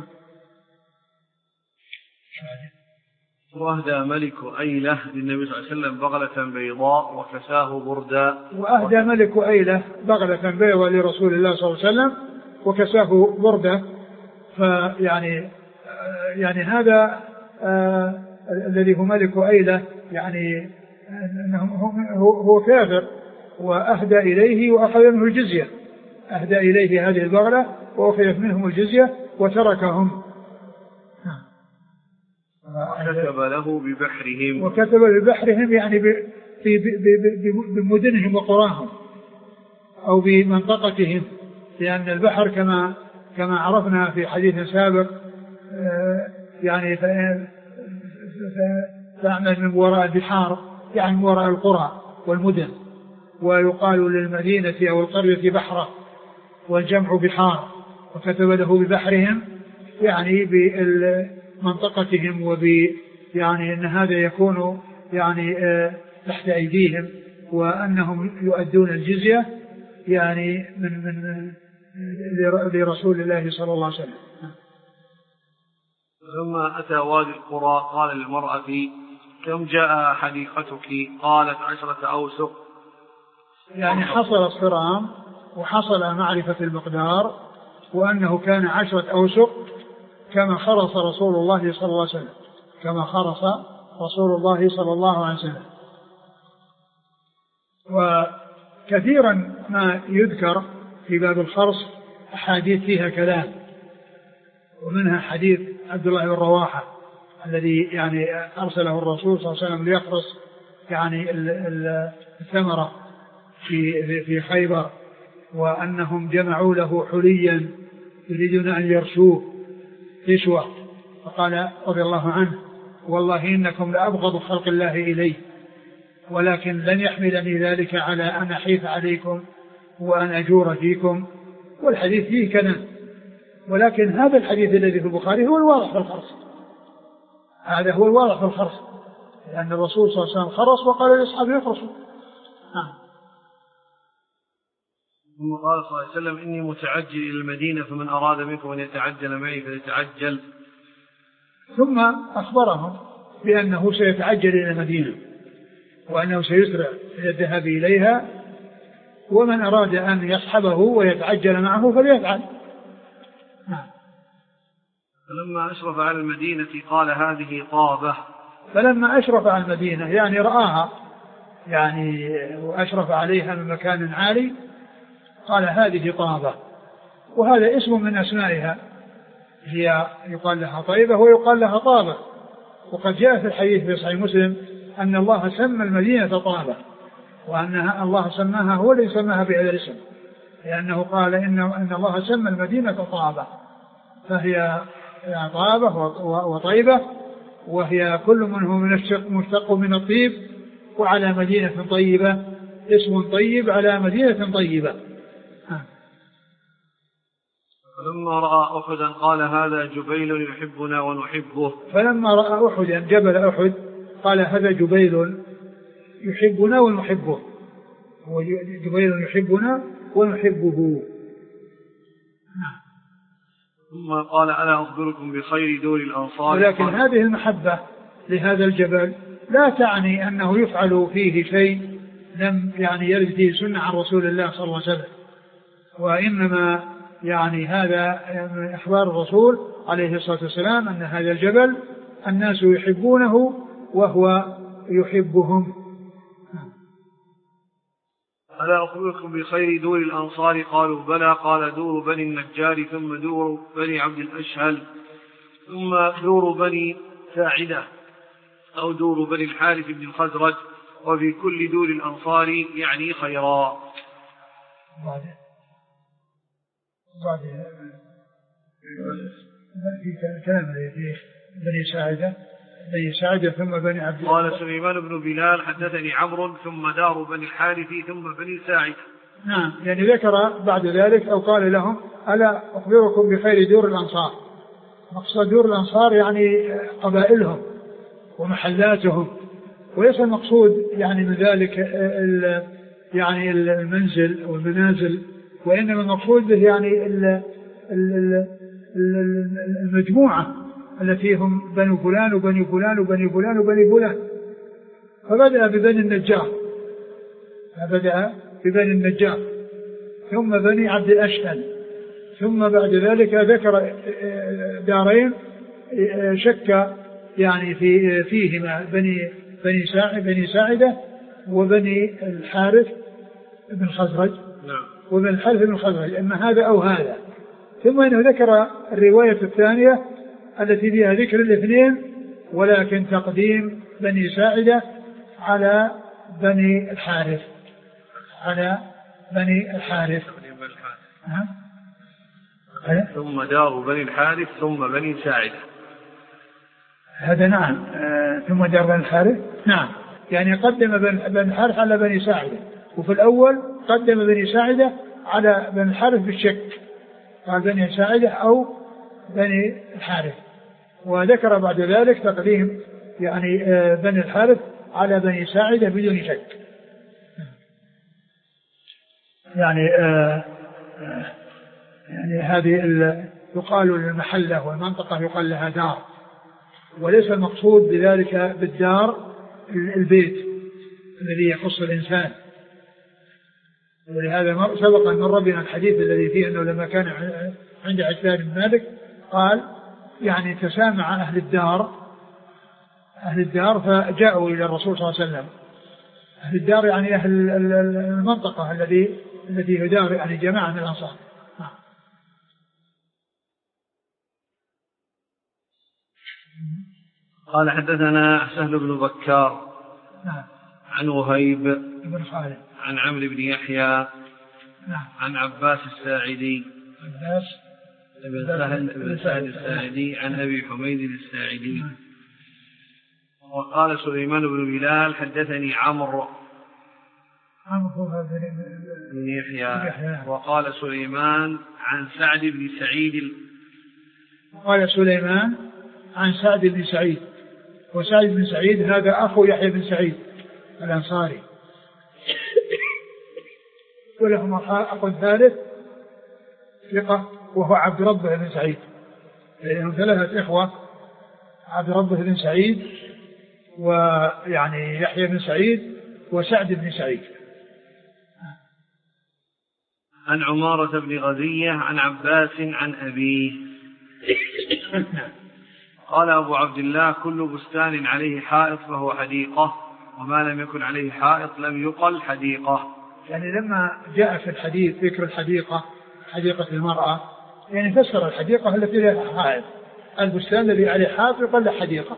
وأهدى ملك أيلة للنبي صلى الله عليه وسلم بغلة بيضاء وكساه بردا. وأهدى ملك أيلة بغلة بيضاء لرسول الله صلى الله عليه وسلم وكساه بردا. فيعني يعني هذا آه الذي هو ملك أيلة يعني هو, هو كافر، وأهدى إليه وأخذ منه الجزية، أهدى إليه هذه البغلة وأخذت منهم الجزية وتركهم. وكتب له ببحرهم وكتب ببحرهم يعني بمدنهم وقراهم أو بمنطقتهم، لأن البحر كما كما عرفنا في حديث سابق يعني تعمل من وراء البحار، يعني من وراء القرى والمدن، ويقال للمدينة أو القرية بحرة والجمع بحار. وكتب له ببحرهم يعني بمنطقتهم وب يعني أن هذا يكون يعني تحت أيديهم، وأنهم يؤدون الجزية يعني من من لرسول الله صلى الله عليه وسلم. لما أتى وادي القرى قال للمرأة كم جاء حديقتك؟ قالت عشرة أوسق. يعني حصل الصرام وحصل معرفة المقدار، وأنه كان عشرة أوسق كما خرص رسول الله صلى الله عليه وسلم كما خرص رسول الله صلى الله عليه وسلم. وكثيرا ما يذكر في باب الخرص أحاديث فيها كلام، ومنها حديث عبد الله بن رواحة الذي يعني أرسله الرسول صلى الله عليه وسلم ليخرص يعني الثمرة في في خيبر، وأنهم جمعوا له حليا يريدون أن يرشوه رشوة، فقال رضي الله عنه والله إنكم لأبغض خلق الله إليه، ولكن لن يحملني ذلك على أن أحيف عليكم وأن أجور فيكم. والحديث فيه كلام، ولكن هذا الحديث الذي في البخاري هو الواضح في الخرص، هذا هو الواضح في الخرص، لأن الرسول صلى الله عليه وسلم خرص وقال لأصحابه يخرصوا. ثم قال صلى الله عليه وسلم إني متعجل إلى المدينة فمن أراد منكم أن يتعجل معي فليتعجل. ثم أخبرهم بأنه سيتعجل إلى المدينة وأنه سيسرع إلى الذهاب إليها، ومن أراد أن يصحبه ويتعجل معه فليفعل. فلما أشرف على المدينة قال هذه طابة. فلما أشرف على المدينة يعني رآها يعني وأشرف عليها من مكان عالي قال هذه طابة، وهذا اسم من أسمائها، هي يقال لها طيبة ويقال لها طابة. وقد جاء في الحديث في صحيح مسلم أن الله سمى المدينة طابة، وأنها الله سماها هو الذي سماها بهذا الاسم، لأنه قال إن, إن الله سمى المدينة طابة، فهي طابة وطيبة، وهي كل منه من مشتق من الطيب، وعلى مدينة طيبة اسم طيب على مدينة طيبة. فلما رأى أحدا قال هذا جبيل يحبنا ونحبه. فلما رأى أحدا جبل أحد قال هذا جبيل يحبنا ونحبه، هو جبيل يحبنا ونحبه. ثم قال ألا أخبركم بخير دور الأنصار. ولكن هذه المحبة لهذا الجبل لا تعني أنه يفعل فيه شيء لم يعني يرد فيه سنة عن رسول الله صلى الله عليه وسلم، وإنما يعني هذا من أخبار الرسول عليه الصلاة والسلام أن هذا الجبل الناس يحبونه وهو يحبهم. ألا أخبركم بخير دور الأنصار قالوا بلى. قال دور بني النجار، ثم دور بني عبد الأشهل، ثم دور بني ساعدة أو دور بني الحارث بن الخزرج، وفي كل دور الأنصار يعني خيرا. بعد بعد في كلام في بني ساعدة بني ساعدة ثم بني عبد. قال سليمان بن بلال حدثني عمرو ثم دار بني الحارث ثم بني ساعدة. نعم، يعني ذكر بعد ذلك أو قال لهم ألا أخبركم بخير دور الأنصار. مقصود دور الأنصار يعني قبائلهم ومحلاتهم، وليس المقصود يعني من ذلك يعني المنزل والمنازل، وإنما المقصود به يعني المجموعة التي هم بني فلان وبني فلان وبني فلان وبني فلان. فبدأ ببني النجار فبدأ ببني النجار ثم بني عبد الأشهل، ثم بعد ذلك ذكر دارين شك يعني في فيهما بني بني ساعدة بني ساعدة وبني الحارث بن الخزرج. نعم. وبن الحارث بن الخزرج، إما هذا أو هذا. ثم إنه ذكر الرواية الثانية التي فيها ذكر الاثنين، ولكن تقديم بني ساعدة على بني الحارث على بني الحارث. ثم دار بني الحارث ثم بني ساعدة. هذا نعم. آه ثم دار بني الحارث. نعم، يعني قدم بني الحارث على بني ساعدة، وفي الأول قدم بني ساعدة على بني الحارث بالشك، قال بني ساعدة أو بني الحارث، وذكر بعد ذلك تقديم يعني آه بني الحارث على بني ساعدة بدون شك. يعني آه آه يعني هذه يقال للمحلة والمنطقة يقال لها دار، وليس المقصود بذلك بالدار البيت الذي يخص الإنسان. ولهذا سبق أن مر بنا الحديث الذي فيه أنه لما كان عند عتبان بن مالك قال يعني تسامع أهل الدار أهل الدار فجاءوا إلى الرسول صلى الله عليه وسلم. أهل الدار يعني أهل المنطقة الذي التي يدار يعني جماعة من الأنصار. قال حدثنا سهل بن بكار نعم. عن وهيب بن خالد عن عمرو بن يحيى نعم. عن عباس الساعدي عباس بن سهل بن سعد الساعدي عن أبي حميد الساعدي. نعم. وقال سليمان بن بلال حدثني عمرو بن يحيى. وقال سليمان عن سعد بن سعيد. قال سليمان عن سعد بن سعيد، وسعد بن سعيد هذا أخو يحيى بن سعيد الأنصاري، ولهم أخ ثالث ثقة وهو عبد ربه بن سعيد، لأنهم ثلاثة إخوة، عبد ربه بن سعيد ويعني يحيى بن سعيد وسعد بن سعيد. عن عمارة بن غزية عن عباس عن أبيه. قال أبو عبد الله كل بستان عليه حائط فهو حديقة، وما لم يكن عليه حائط لم يقل حديقة. يعني لما جاء في الحديث ذكر الحديقة حديقة المرأة، يعني فسر الحديقة التي لها حائط، البستان الذي عليه حائط يقال له حديقة.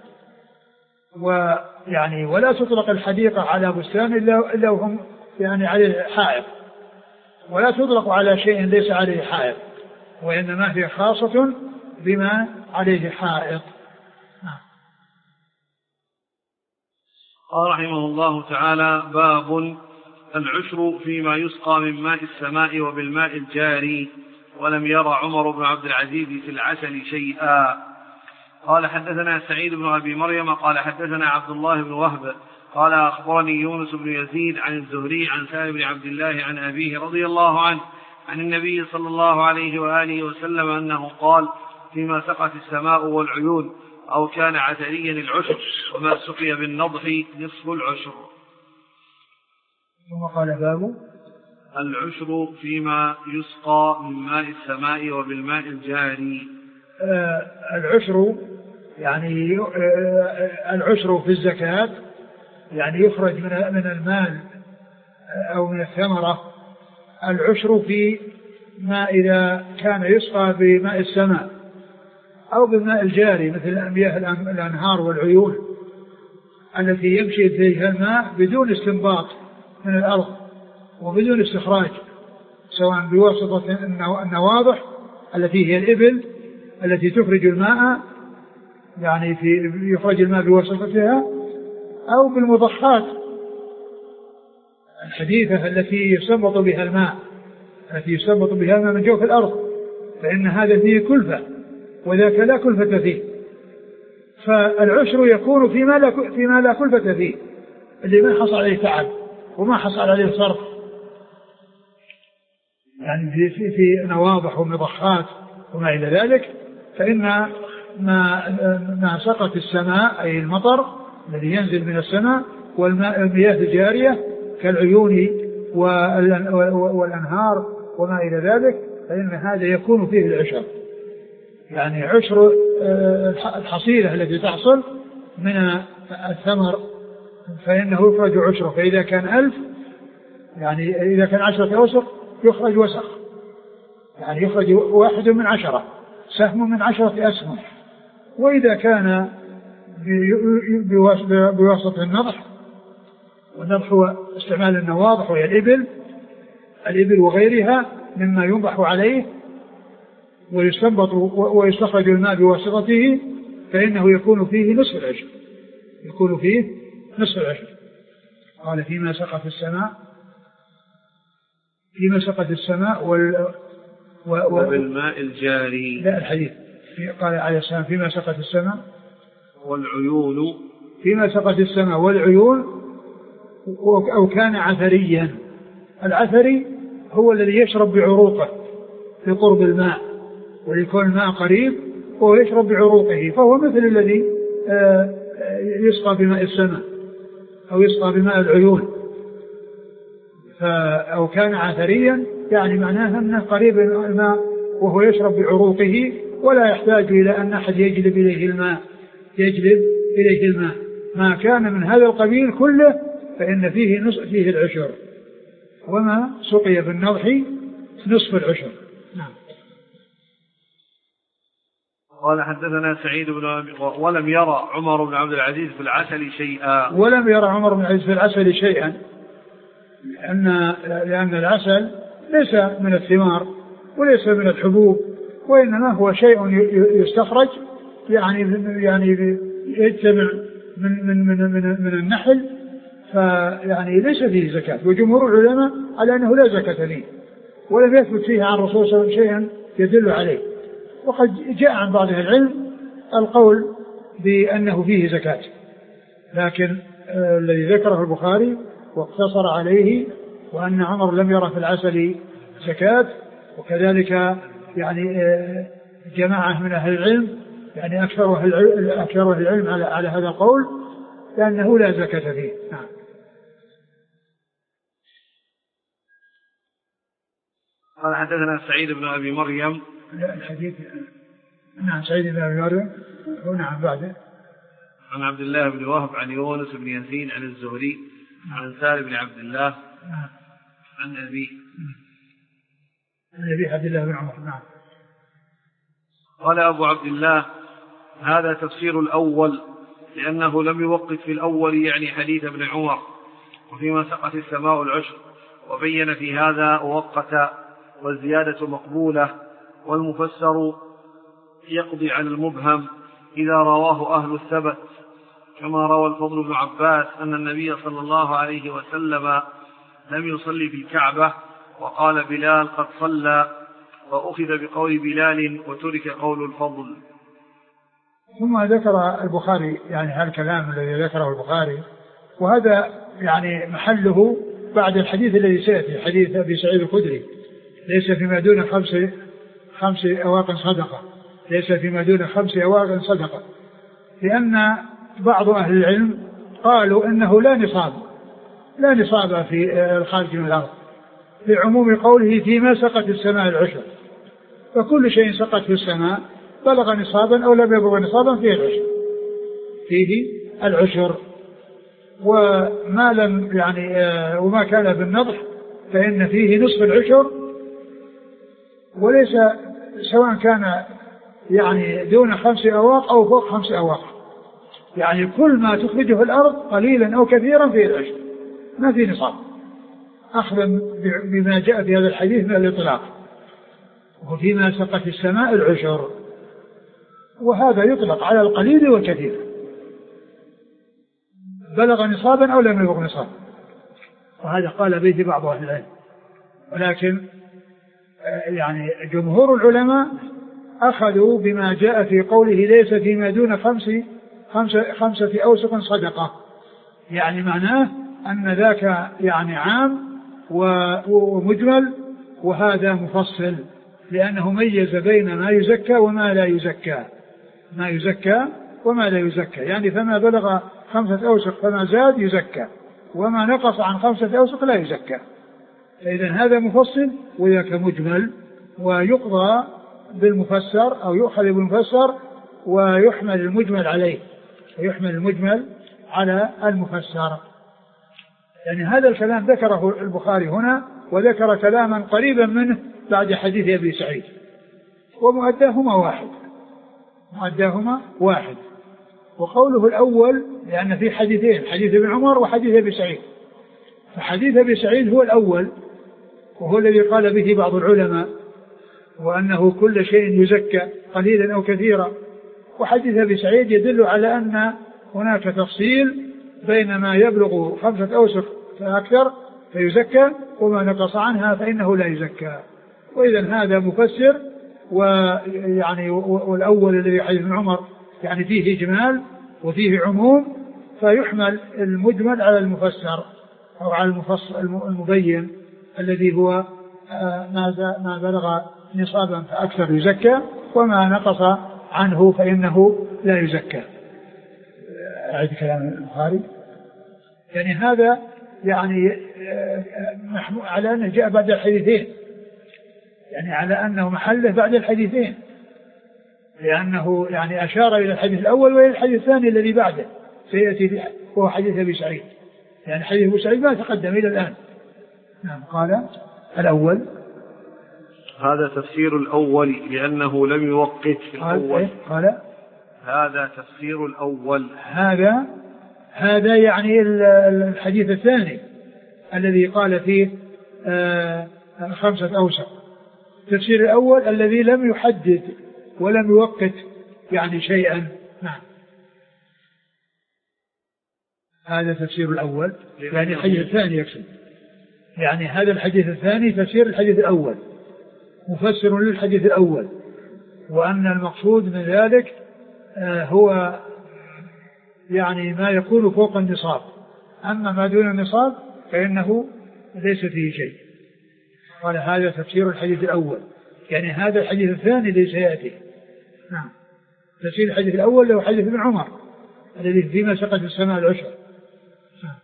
ويعني ولا تطلق الحديقة على بستان إلا إلا وهم يعني عليه حائط، ولا تطلق على شيء ليس عليه حائط، وإنما هي خاصة بما عليه حائط. قال رحمه الله تعالى: باب العشر فيما يسقى من ماء السماء وبالماء الجاري، ولم يرى عمر بن عبد العزيز في العسل شيئا. قال: حدثنا سعيد بن أبي مريم قال حدثنا عبد الله بن وهب قال أخبرني يونس بن يزيد عن الزهري عن سالم بن عبد الله عن أبيه رضي الله عنه عن النبي صلى الله عليه وآله وسلم أنه قال: فيما سقت السماء والعيون أو كان عتريا العشر، وما سقي بالنضح نصف العشر. ثم قال: باب العشر فيما يسقى من ماء السماء وبالماء الجاري. آه العشر يعني آه العشر في الزكاة يعني يخرج من من المال أو من الثمرة العشر في ما إذا كان يسقى بماء السماء أو بالماء الجاري مثل مياه الأنهار والعيون التي يمشي فيها الماء بدون استنباط من الأرض وبدون استخراج، سواء بواسطة النواضح التي هي الإبل التي تخرج الماء يعني في يخرج الماء بواسطتها، أو بالمضخات الحديثة التي يستنبط بها الماء التي يستنبط بها الماء من جوف الأرض، فإن هذا فيه كلفة وذاك لا كلفة فيه. فالعشر يكون فيما لا فيما لا كلفة فيه، اللي ما حصل عليه تعب وما حصل عليه صرف، يعني في في, في نواضح ومضخات وما إلى ذلك. فإن ما ما سقط السماء أي المطر الذي ينزل من السماء والماء المياه الجارية كالعيون والأنهار وما إلى ذلك، فإن هذا يكون فيه العشر، يعني عشر الحصيلة التي تحصل من الثمر فإنه يخرج عشره. فإذا كان ألف يعني إذا كان عشرة أوسق يخرج وسق، يعني يخرج واحد من عشرة، سهم من عشرة أسهم. وإذا كان بواسطة النضح، والنضح هو استعمال النواضح وهي الإبل الإبل وغيرها مما ينضح عليه ويستنبط ويستخرج الماء بواسطته، فإنه يكون فيه نصف العشر يكون فيه نصف العشر. قال: فيما سقط السماء فيما سقط السماء وال و... وبالماء الجاري. لا الحديث قال عليه السلام: فيما سقط السماء والعيون فيما سقط السماء والعيون أو كان عثريا. العثري هو الذي يشرب بعروقه في قرب الماء، ويكون الماء قريب وهو يشرب بعروقه، فهو مثل الذي يسقى بماء السماء أو يسقى بماء العيون. أو كان عثريا يعني معناها أنه قريب الماء وهو يشرب بعروقه ولا يحتاج إلى أن أحد يجلب إليه الماء يجلب إليه الماء. ما كان من هذا القبيل كله فإن فيه نصف فيه العشر، وما سقي بالنضح نصف العشر. نعم. قال: حدثنا سعيد بن أبي ولم يرى عمر بن عبد العزيز في العسل شيئا. ولم يرى عمر بن عبد العزيز في العسل شيئا لأن لأن العسل ليس من الثمار وليس من الحبوب، وإنما هو شيء يستخرج يعني يعني يجتمع من من من من, من النحل، فيعني ليس فيه زكاة. وجمهور العلماء على أنه لا زكاة فيه، ولم يثبت فيه عن الرسول صلى الله عليه وسلم شيئا يدل عليه. وقد جاء عن بعض العلم القول بأنه فيه زكاة، لكن آه الذي ذكره البخاري واقتصر عليه وأن عمر لم يرى في العسل زكاة، وكذلك يعني آه جماعة من أهل العلم يعني أكثر أهل العلم على, على هذا القول لأنه لا زكاة فيه. نعم. قال: حدثنا سعيد بن أبي مريم. لا الحديث نعم سعيد بن أبي مريم ونعم بعده عن عبد الله بن وهب عن يونس بن يزيد عن الزهري عن سالم بن عبد الله عن أبي. عن أبي عبد الله بن عمر. نعم. قال أبو عبد الله: هذا تفسير الأول لأنه لم يوقت في الأول يعني حديث ابن عمر، وفيما سقت السماء العشر، وبين في هذا ووقت، والزيادة مقبولة، والمفسر يقضي على المبهم إذا رواه أهل الثبت، كما روى الفضل بن عباس أن النبي صلى الله عليه وسلم لم يصلي في الكعبة، وقال بلال قد صلى، وأخذ بقول بلال وترك قول الفضل. ثم ذكر البخاري يعني هذا الكلام الذي ذكره البخاري، وهذا يعني محله بعد الحديث الذي سيأتي، حديث أبي سعيد الخدري: ليس فيما دون خمس خمس أواق صدقة، ليس فيما دون خمس أواق صدقة، لأن بعض أهل العلم قالوا إنه لا نصاب لا نصاب في الخارج من الأرض، لعموم قوله فيما سقت السماء العشر، فكل شيء سقط في السماء بلغ نصابا أو لم يبلغ نصابا فيه العشر فيه العشر وما لم يعني وما كان بالنضح فإن فيه نصف العشر، وليس سواء كان يعني دون خمس أواق أو فوق خمس أواق، يعني كل ما تخرجه الأرض قليلا أو كثيرا فيه العشر، ما فيه نصاب، أخذا بما جاء في هذا الحديث من الإطلاق. وفيما سقت السماء العشر، وهذا يطلق على القليل والكثير، بلغ نصابا أو لم يبلغ نصابا، وهذا قال به بعض أهل العلم. ولكن يعني جمهور العلماء أخذوا بما جاء في قوله ليس فيما دون خمس خمسة, خمسة أوسق صدقة، يعني معناه أن ذاك يعني عام ومجمل، وهذا مفصل، لأنه ميز بين ما يزكى وما لا يزكى، ما يزكى وما لا يزكى، يعني فما بلغ خمسة أوسق فما زاد يزكى، وما نقص عن خمسة أوسق لا يزكى. فإذا هذا مفصل وذاك مجمل، ويقضى بالمفسر أو يؤخذ بالمفسر ويحمل المجمل عليه، ويحمل المجمل على المفسر. يعني هذا الكلام ذكره البخاري هنا، وذكر كلاما قريبا منه بعد حديث أبي سعيد، ومؤداهما واحد مؤداهما واحد وقوله الأول لأن في حديثين، حديث ابن عمر وحديث أبي سعيد، فحديث أبي سعيد هو الأول، وهو الذي قال به بعض العلماء، وأنه كل شيء يزكى قليلا أو كثيرا. وحديث أبي سعيد يدل على أن هناك تفصيل بين ما يبلغ خمسة أوسق فأكثر فيزكى، وما نقص عنها فإنه لا يزكى. وإذا هذا مفسر، ويعني والأول الذي حديث ابن عمر يعني فيه إجمال وفيه عموم، فيحمل المجمل على المفسر أو على المفصل المبين الذي هو ما بلغ نصابا فأكثر يزكى، وما نقص عنه فإنه لا يزكى. أعيد كلام البخاري. يعني هذا يعني على أنه جاء بعد الحديثين، يعني على أنه محله بعد الحديثين، لأنه يعني أشار إلى الحديث الأول وإلى الحديث الثاني الذي بعده سيأتي، وهو حديث أبي سعيد، يعني حديث أبي سعيد ما تقدم إلى الآن. نعم. قال الأول: هذا تفسير الأول لأنه لم يوقت في الأول. إيه؟ قال هذا تفسير الأول، هذا هذا يعني الحديث الثاني الذي قال فيه آه خمسة أوسق. تفسير الأول الذي لم يحدد ولم يوقت يعني شيئا. نعم. هذا تفسير الأول يعني الحديث الثاني يقصد، يعني هذا الحديث الثاني تفسير الحديث الأول، مفسر للحديث الأول، وأن المقصود من ذلك آه هو يعني ما يكون فوق النصاب، أما ما دون النصاب فإنه ليس فيه شيء. قال هذا تفسير الحديث الأول، يعني هذا الحديث الثاني الذي سيأتي. نعم. تفسير الحديث الأول له حديث ابن عمر الذي فيما سقط السماء العشر. نعم.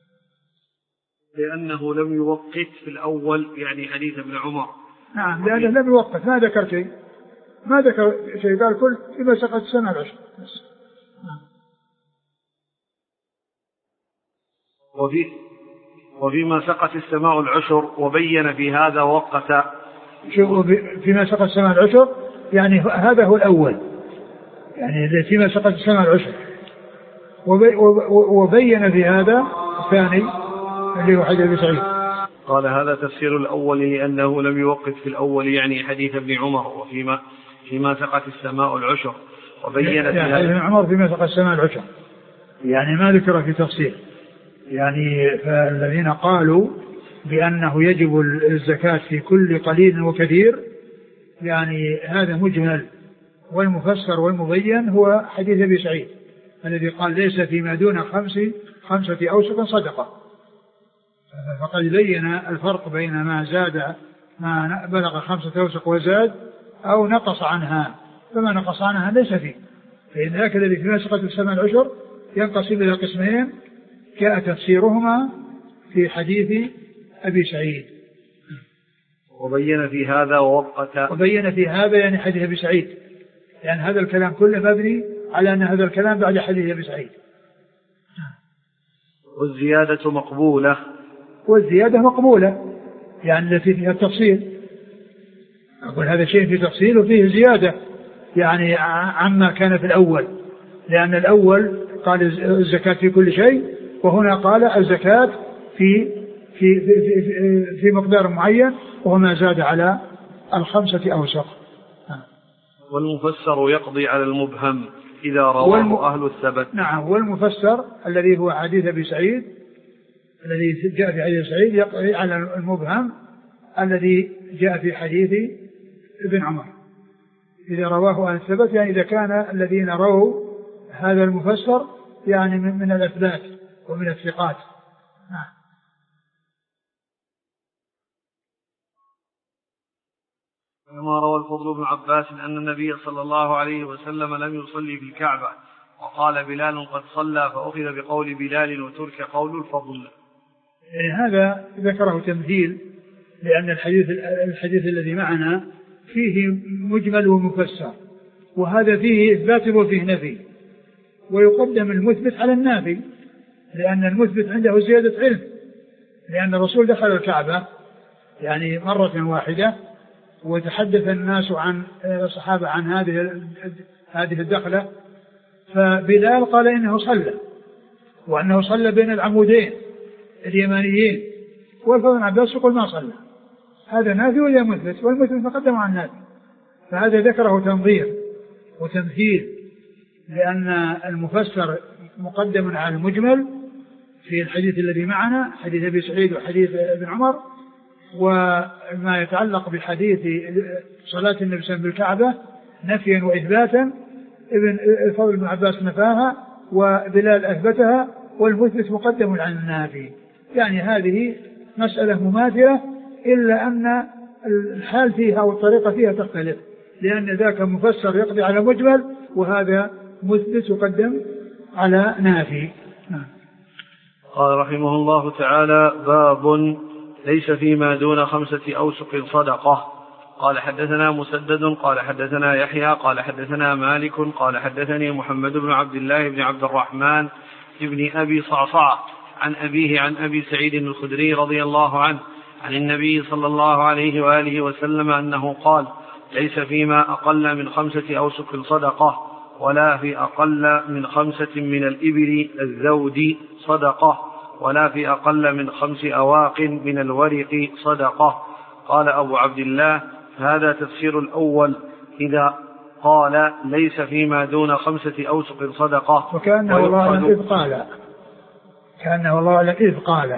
لأنه لم يوقت في الأول يعني حديث ابن عمر. نعم، لأنه لم يوقت، ما ذكر شيء ما ذكر شيء قال كل فيما سقط السماء العشر. نعم. وفي وفيما سقت السماء العشر، وبين في هذا وقت، فيما سقط السماء العشر، يعني هذا هو الأول، يعني فيما سقط السماء العشر. وبين في هذا الثاني اللي هو حديث أبي سعيد. قال هذا تفسير الأول لأنه لم يوقف في الأول يعني حديث ابن عمر وفيما فيما سقط السماء العشر. وبين يعني حديث ابن عمر فيما سقط السماء العشر يعني ما ذكر في تفسير. يعني فالذين قالوا بأنه يجب الزكاة في كل قليل وكثير يعني هذا مجمل، والمفسر والمبين هو حديث أبي سعيد الذي قال ليس فيما دون خمس خمسة أوسق صدقة. فقد بين الفرق بين ما زاد ما بلغ خمسة أوسق وزاد أو نقص عنها، فما نقص عنها ليس فيه. فإن ذاك الذي فيما سقط السماء العشر ينقسم إلى قسمين جاء تفسيرهما في حديث أبي سعيد. وبين في هذا ووقت وبين في هذا يعني حديث أبي سعيد، يعني هذا الكلام كله مبني على أن هذا الكلام بعد حديث أبي سعيد. والزيادة مقبولة. والزيادة مقبولة يعني التي فيها التفصيل. أقول هذا شيء في تفصيل وفيه زيادة يعني عما كان في الأول، لأن الأول قال الزكاة في كل شيء، وهنا قال الزكاة في في في, في, في مقدار معين وهو ما زاد على الخمسة أوسق. والمفسر يقضي على المبهم إذا رواه والم... أهل الثبت. نعم، والمفسر الذي هو حديث أبي سعيد الذي جاء في حديث سعيد يقضي على المبهم الذي جاء في حديث ابن عمر إذا رواه أهل الثبت، يعني إذا كان الذين رووا هذا المفسر يعني من, من الأثبات ومن الثقات. نعم. كما روى الفضل بن عباس أن النبي صلى الله عليه وسلم لم يصلي في الكعبة، وقال بلال قد صلى، فأخذ بقول بلال وترك قول الفضل. يعني هذا ذكره تمثيل، لأن الحديث, الحديث الذي معنا فيه مجمل ومفسر، وهذا فيه إثبات وفيه نفي، ويقدم المثبت على النافي، لأن المثبت عنده زيادة علم، لأن الرسول دخل الكعبة يعني مرة واحدة وتحدث الناس عن الصحابة عن هذه هذه الدخلة، فبلال قال إنه صلى، وأنه صلى بين العمودين اليمانيين، والفضل بن عباس يقول ما صلى. هذا نافي ولا مثبت؟ والمثبت مقدم عن النافي، فهذا ذكره تنظير وتمثيل، لأن المفسر مقدم على المجمل في الحديث الذي معنا حديث أبي سعيد وحديث ابن عمر، وما يتعلق بحديث صلاة النبي صلى الله عليه وسلم بالكعبة نفيا وإثباتا ابن الفضل بن عباس نفاها وبلال أثبتها، والمثبت مقدم على النافي. يعني هذه مسألة مماثلة، إلا أن الحال فيها والطريقة فيها تختلف، لأن ذاك مفسر يقضي على مجمل، وهذا مثبت يقدم على نافي. قال رحمه الله تعالى: باب ليس فيما دون خمسة أوسق صدقة. قال حدثنا مسدد قال حدثنا يحيى قال حدثنا مالك قال حدثني محمد بن عبد الله بن عبد الرحمن ابن أبي صعصع عن أبيه عن أبي سعيد الخدري رضي الله عنه عن النبي صلى الله عليه وآله وسلم أنه قال: ليس فيما أقل من خمسة أوسق صدقة، ولا في أقل من خمسة من الإبل الزود صدقة، ولا في أقل من خمس أواق من الورق صدقة. قال أبو عبد الله: هذا تفسير الأول إذا قال ليس فيما دون خمسة أوسق صدقة. وكأنه الله أعلم إذ قال كأنه الله أعلم إذ قال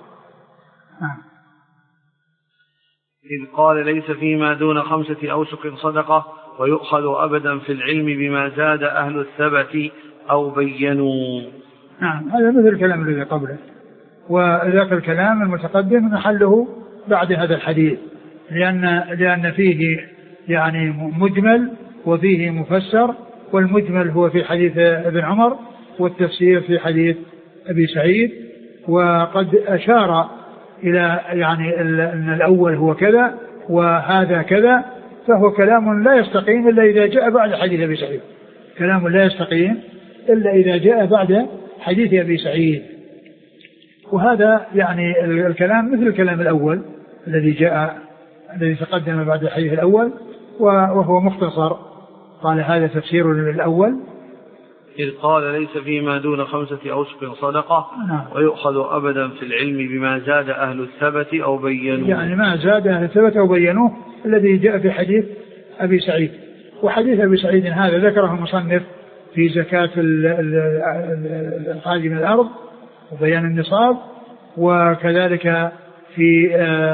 إذ قال ليس فيما دون خمسة أوسق صدقة، ويؤخذ أبدا في العلم بما زاد أهل الثبت أو بينوا. نعم، هذا مثل الكلام الذي قبله، وذاك الكلام المتقدم محله بعد هذا الحديث، لأن, لأن فيه يعني مجمل وفيه مفسر، والمجمل هو في حديث ابن عمر، والتفسير في حديث أبي سعيد. وقد أشار إلى يعني أن الأول هو كذا وهذا كذا، فهو كلام لا يستقيم إلا إذا جاء بعد حديث أبي سعيد، كلام لا يستقيم إلا إذا جاء بعد حديث أبي سعيد. وهذا يعني الكلام مثل الكلام الأول الذي جاء الذي تقدم بعد الحديث الأول وهو مختصر. قال هذا تفسير الأول إذ قال ليس فيما دون خمسة أوسق صدقة. نعم. ويؤخذ أبدا في العلم بما زاد أهل الثبت أو بينوه، يعني ما زاد أهل الثبت أو بينوه الذي جاء في حديث أبي سعيد. وحديث أبي سعيد هذا ذكره المصنف في زكاة الخارج من الأرض وبيان النصاب، وكذلك في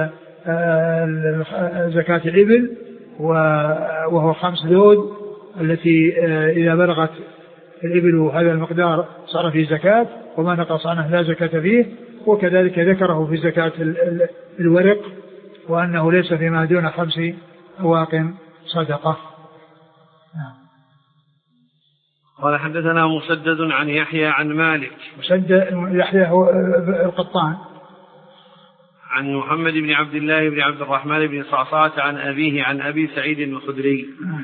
زكاة الإبل وهو خمس ذود التي إذا بلغت الإبل هذا المقدار صار في زكاة، وما نقص عنه لا زكاة فيه. وكذلك ذكره في زكاة الورق وأنه ليس فيما دون خمس أواق صدقة. قال حدثنا مسدد عن يحيى عن مالك. مسدد يحيى هو القطان. عن محمد بن عبد الله بن عبد الرحمن بن صعصعة عن أبيه عن أبي سعيد الخدري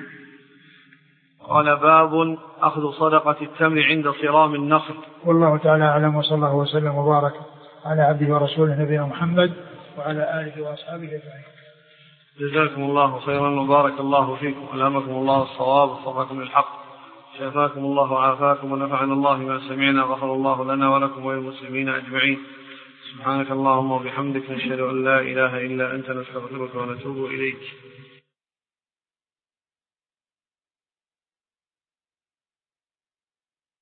قال باب أخذ صدقة التمر عند صرام النخل. والله تعالى أعلم، وصلى الله وسلم وبارك على عبده ورسوله نبينا محمد وعلى آله وأصحابه أجمعين. جزاكم الله خيرا وبارك الله فيكم، ألهمكم الله الصواب ووفقكم للحق، شفاكم الله وعافاكم ونفعنا الله ما سمعنا، غفر الله لنا ولكم وللمسلمين أجمعين. سبحانك اللهم وبحمدك نشهد أن لا إله إلا أنت نستغفرك ونتوب إليك.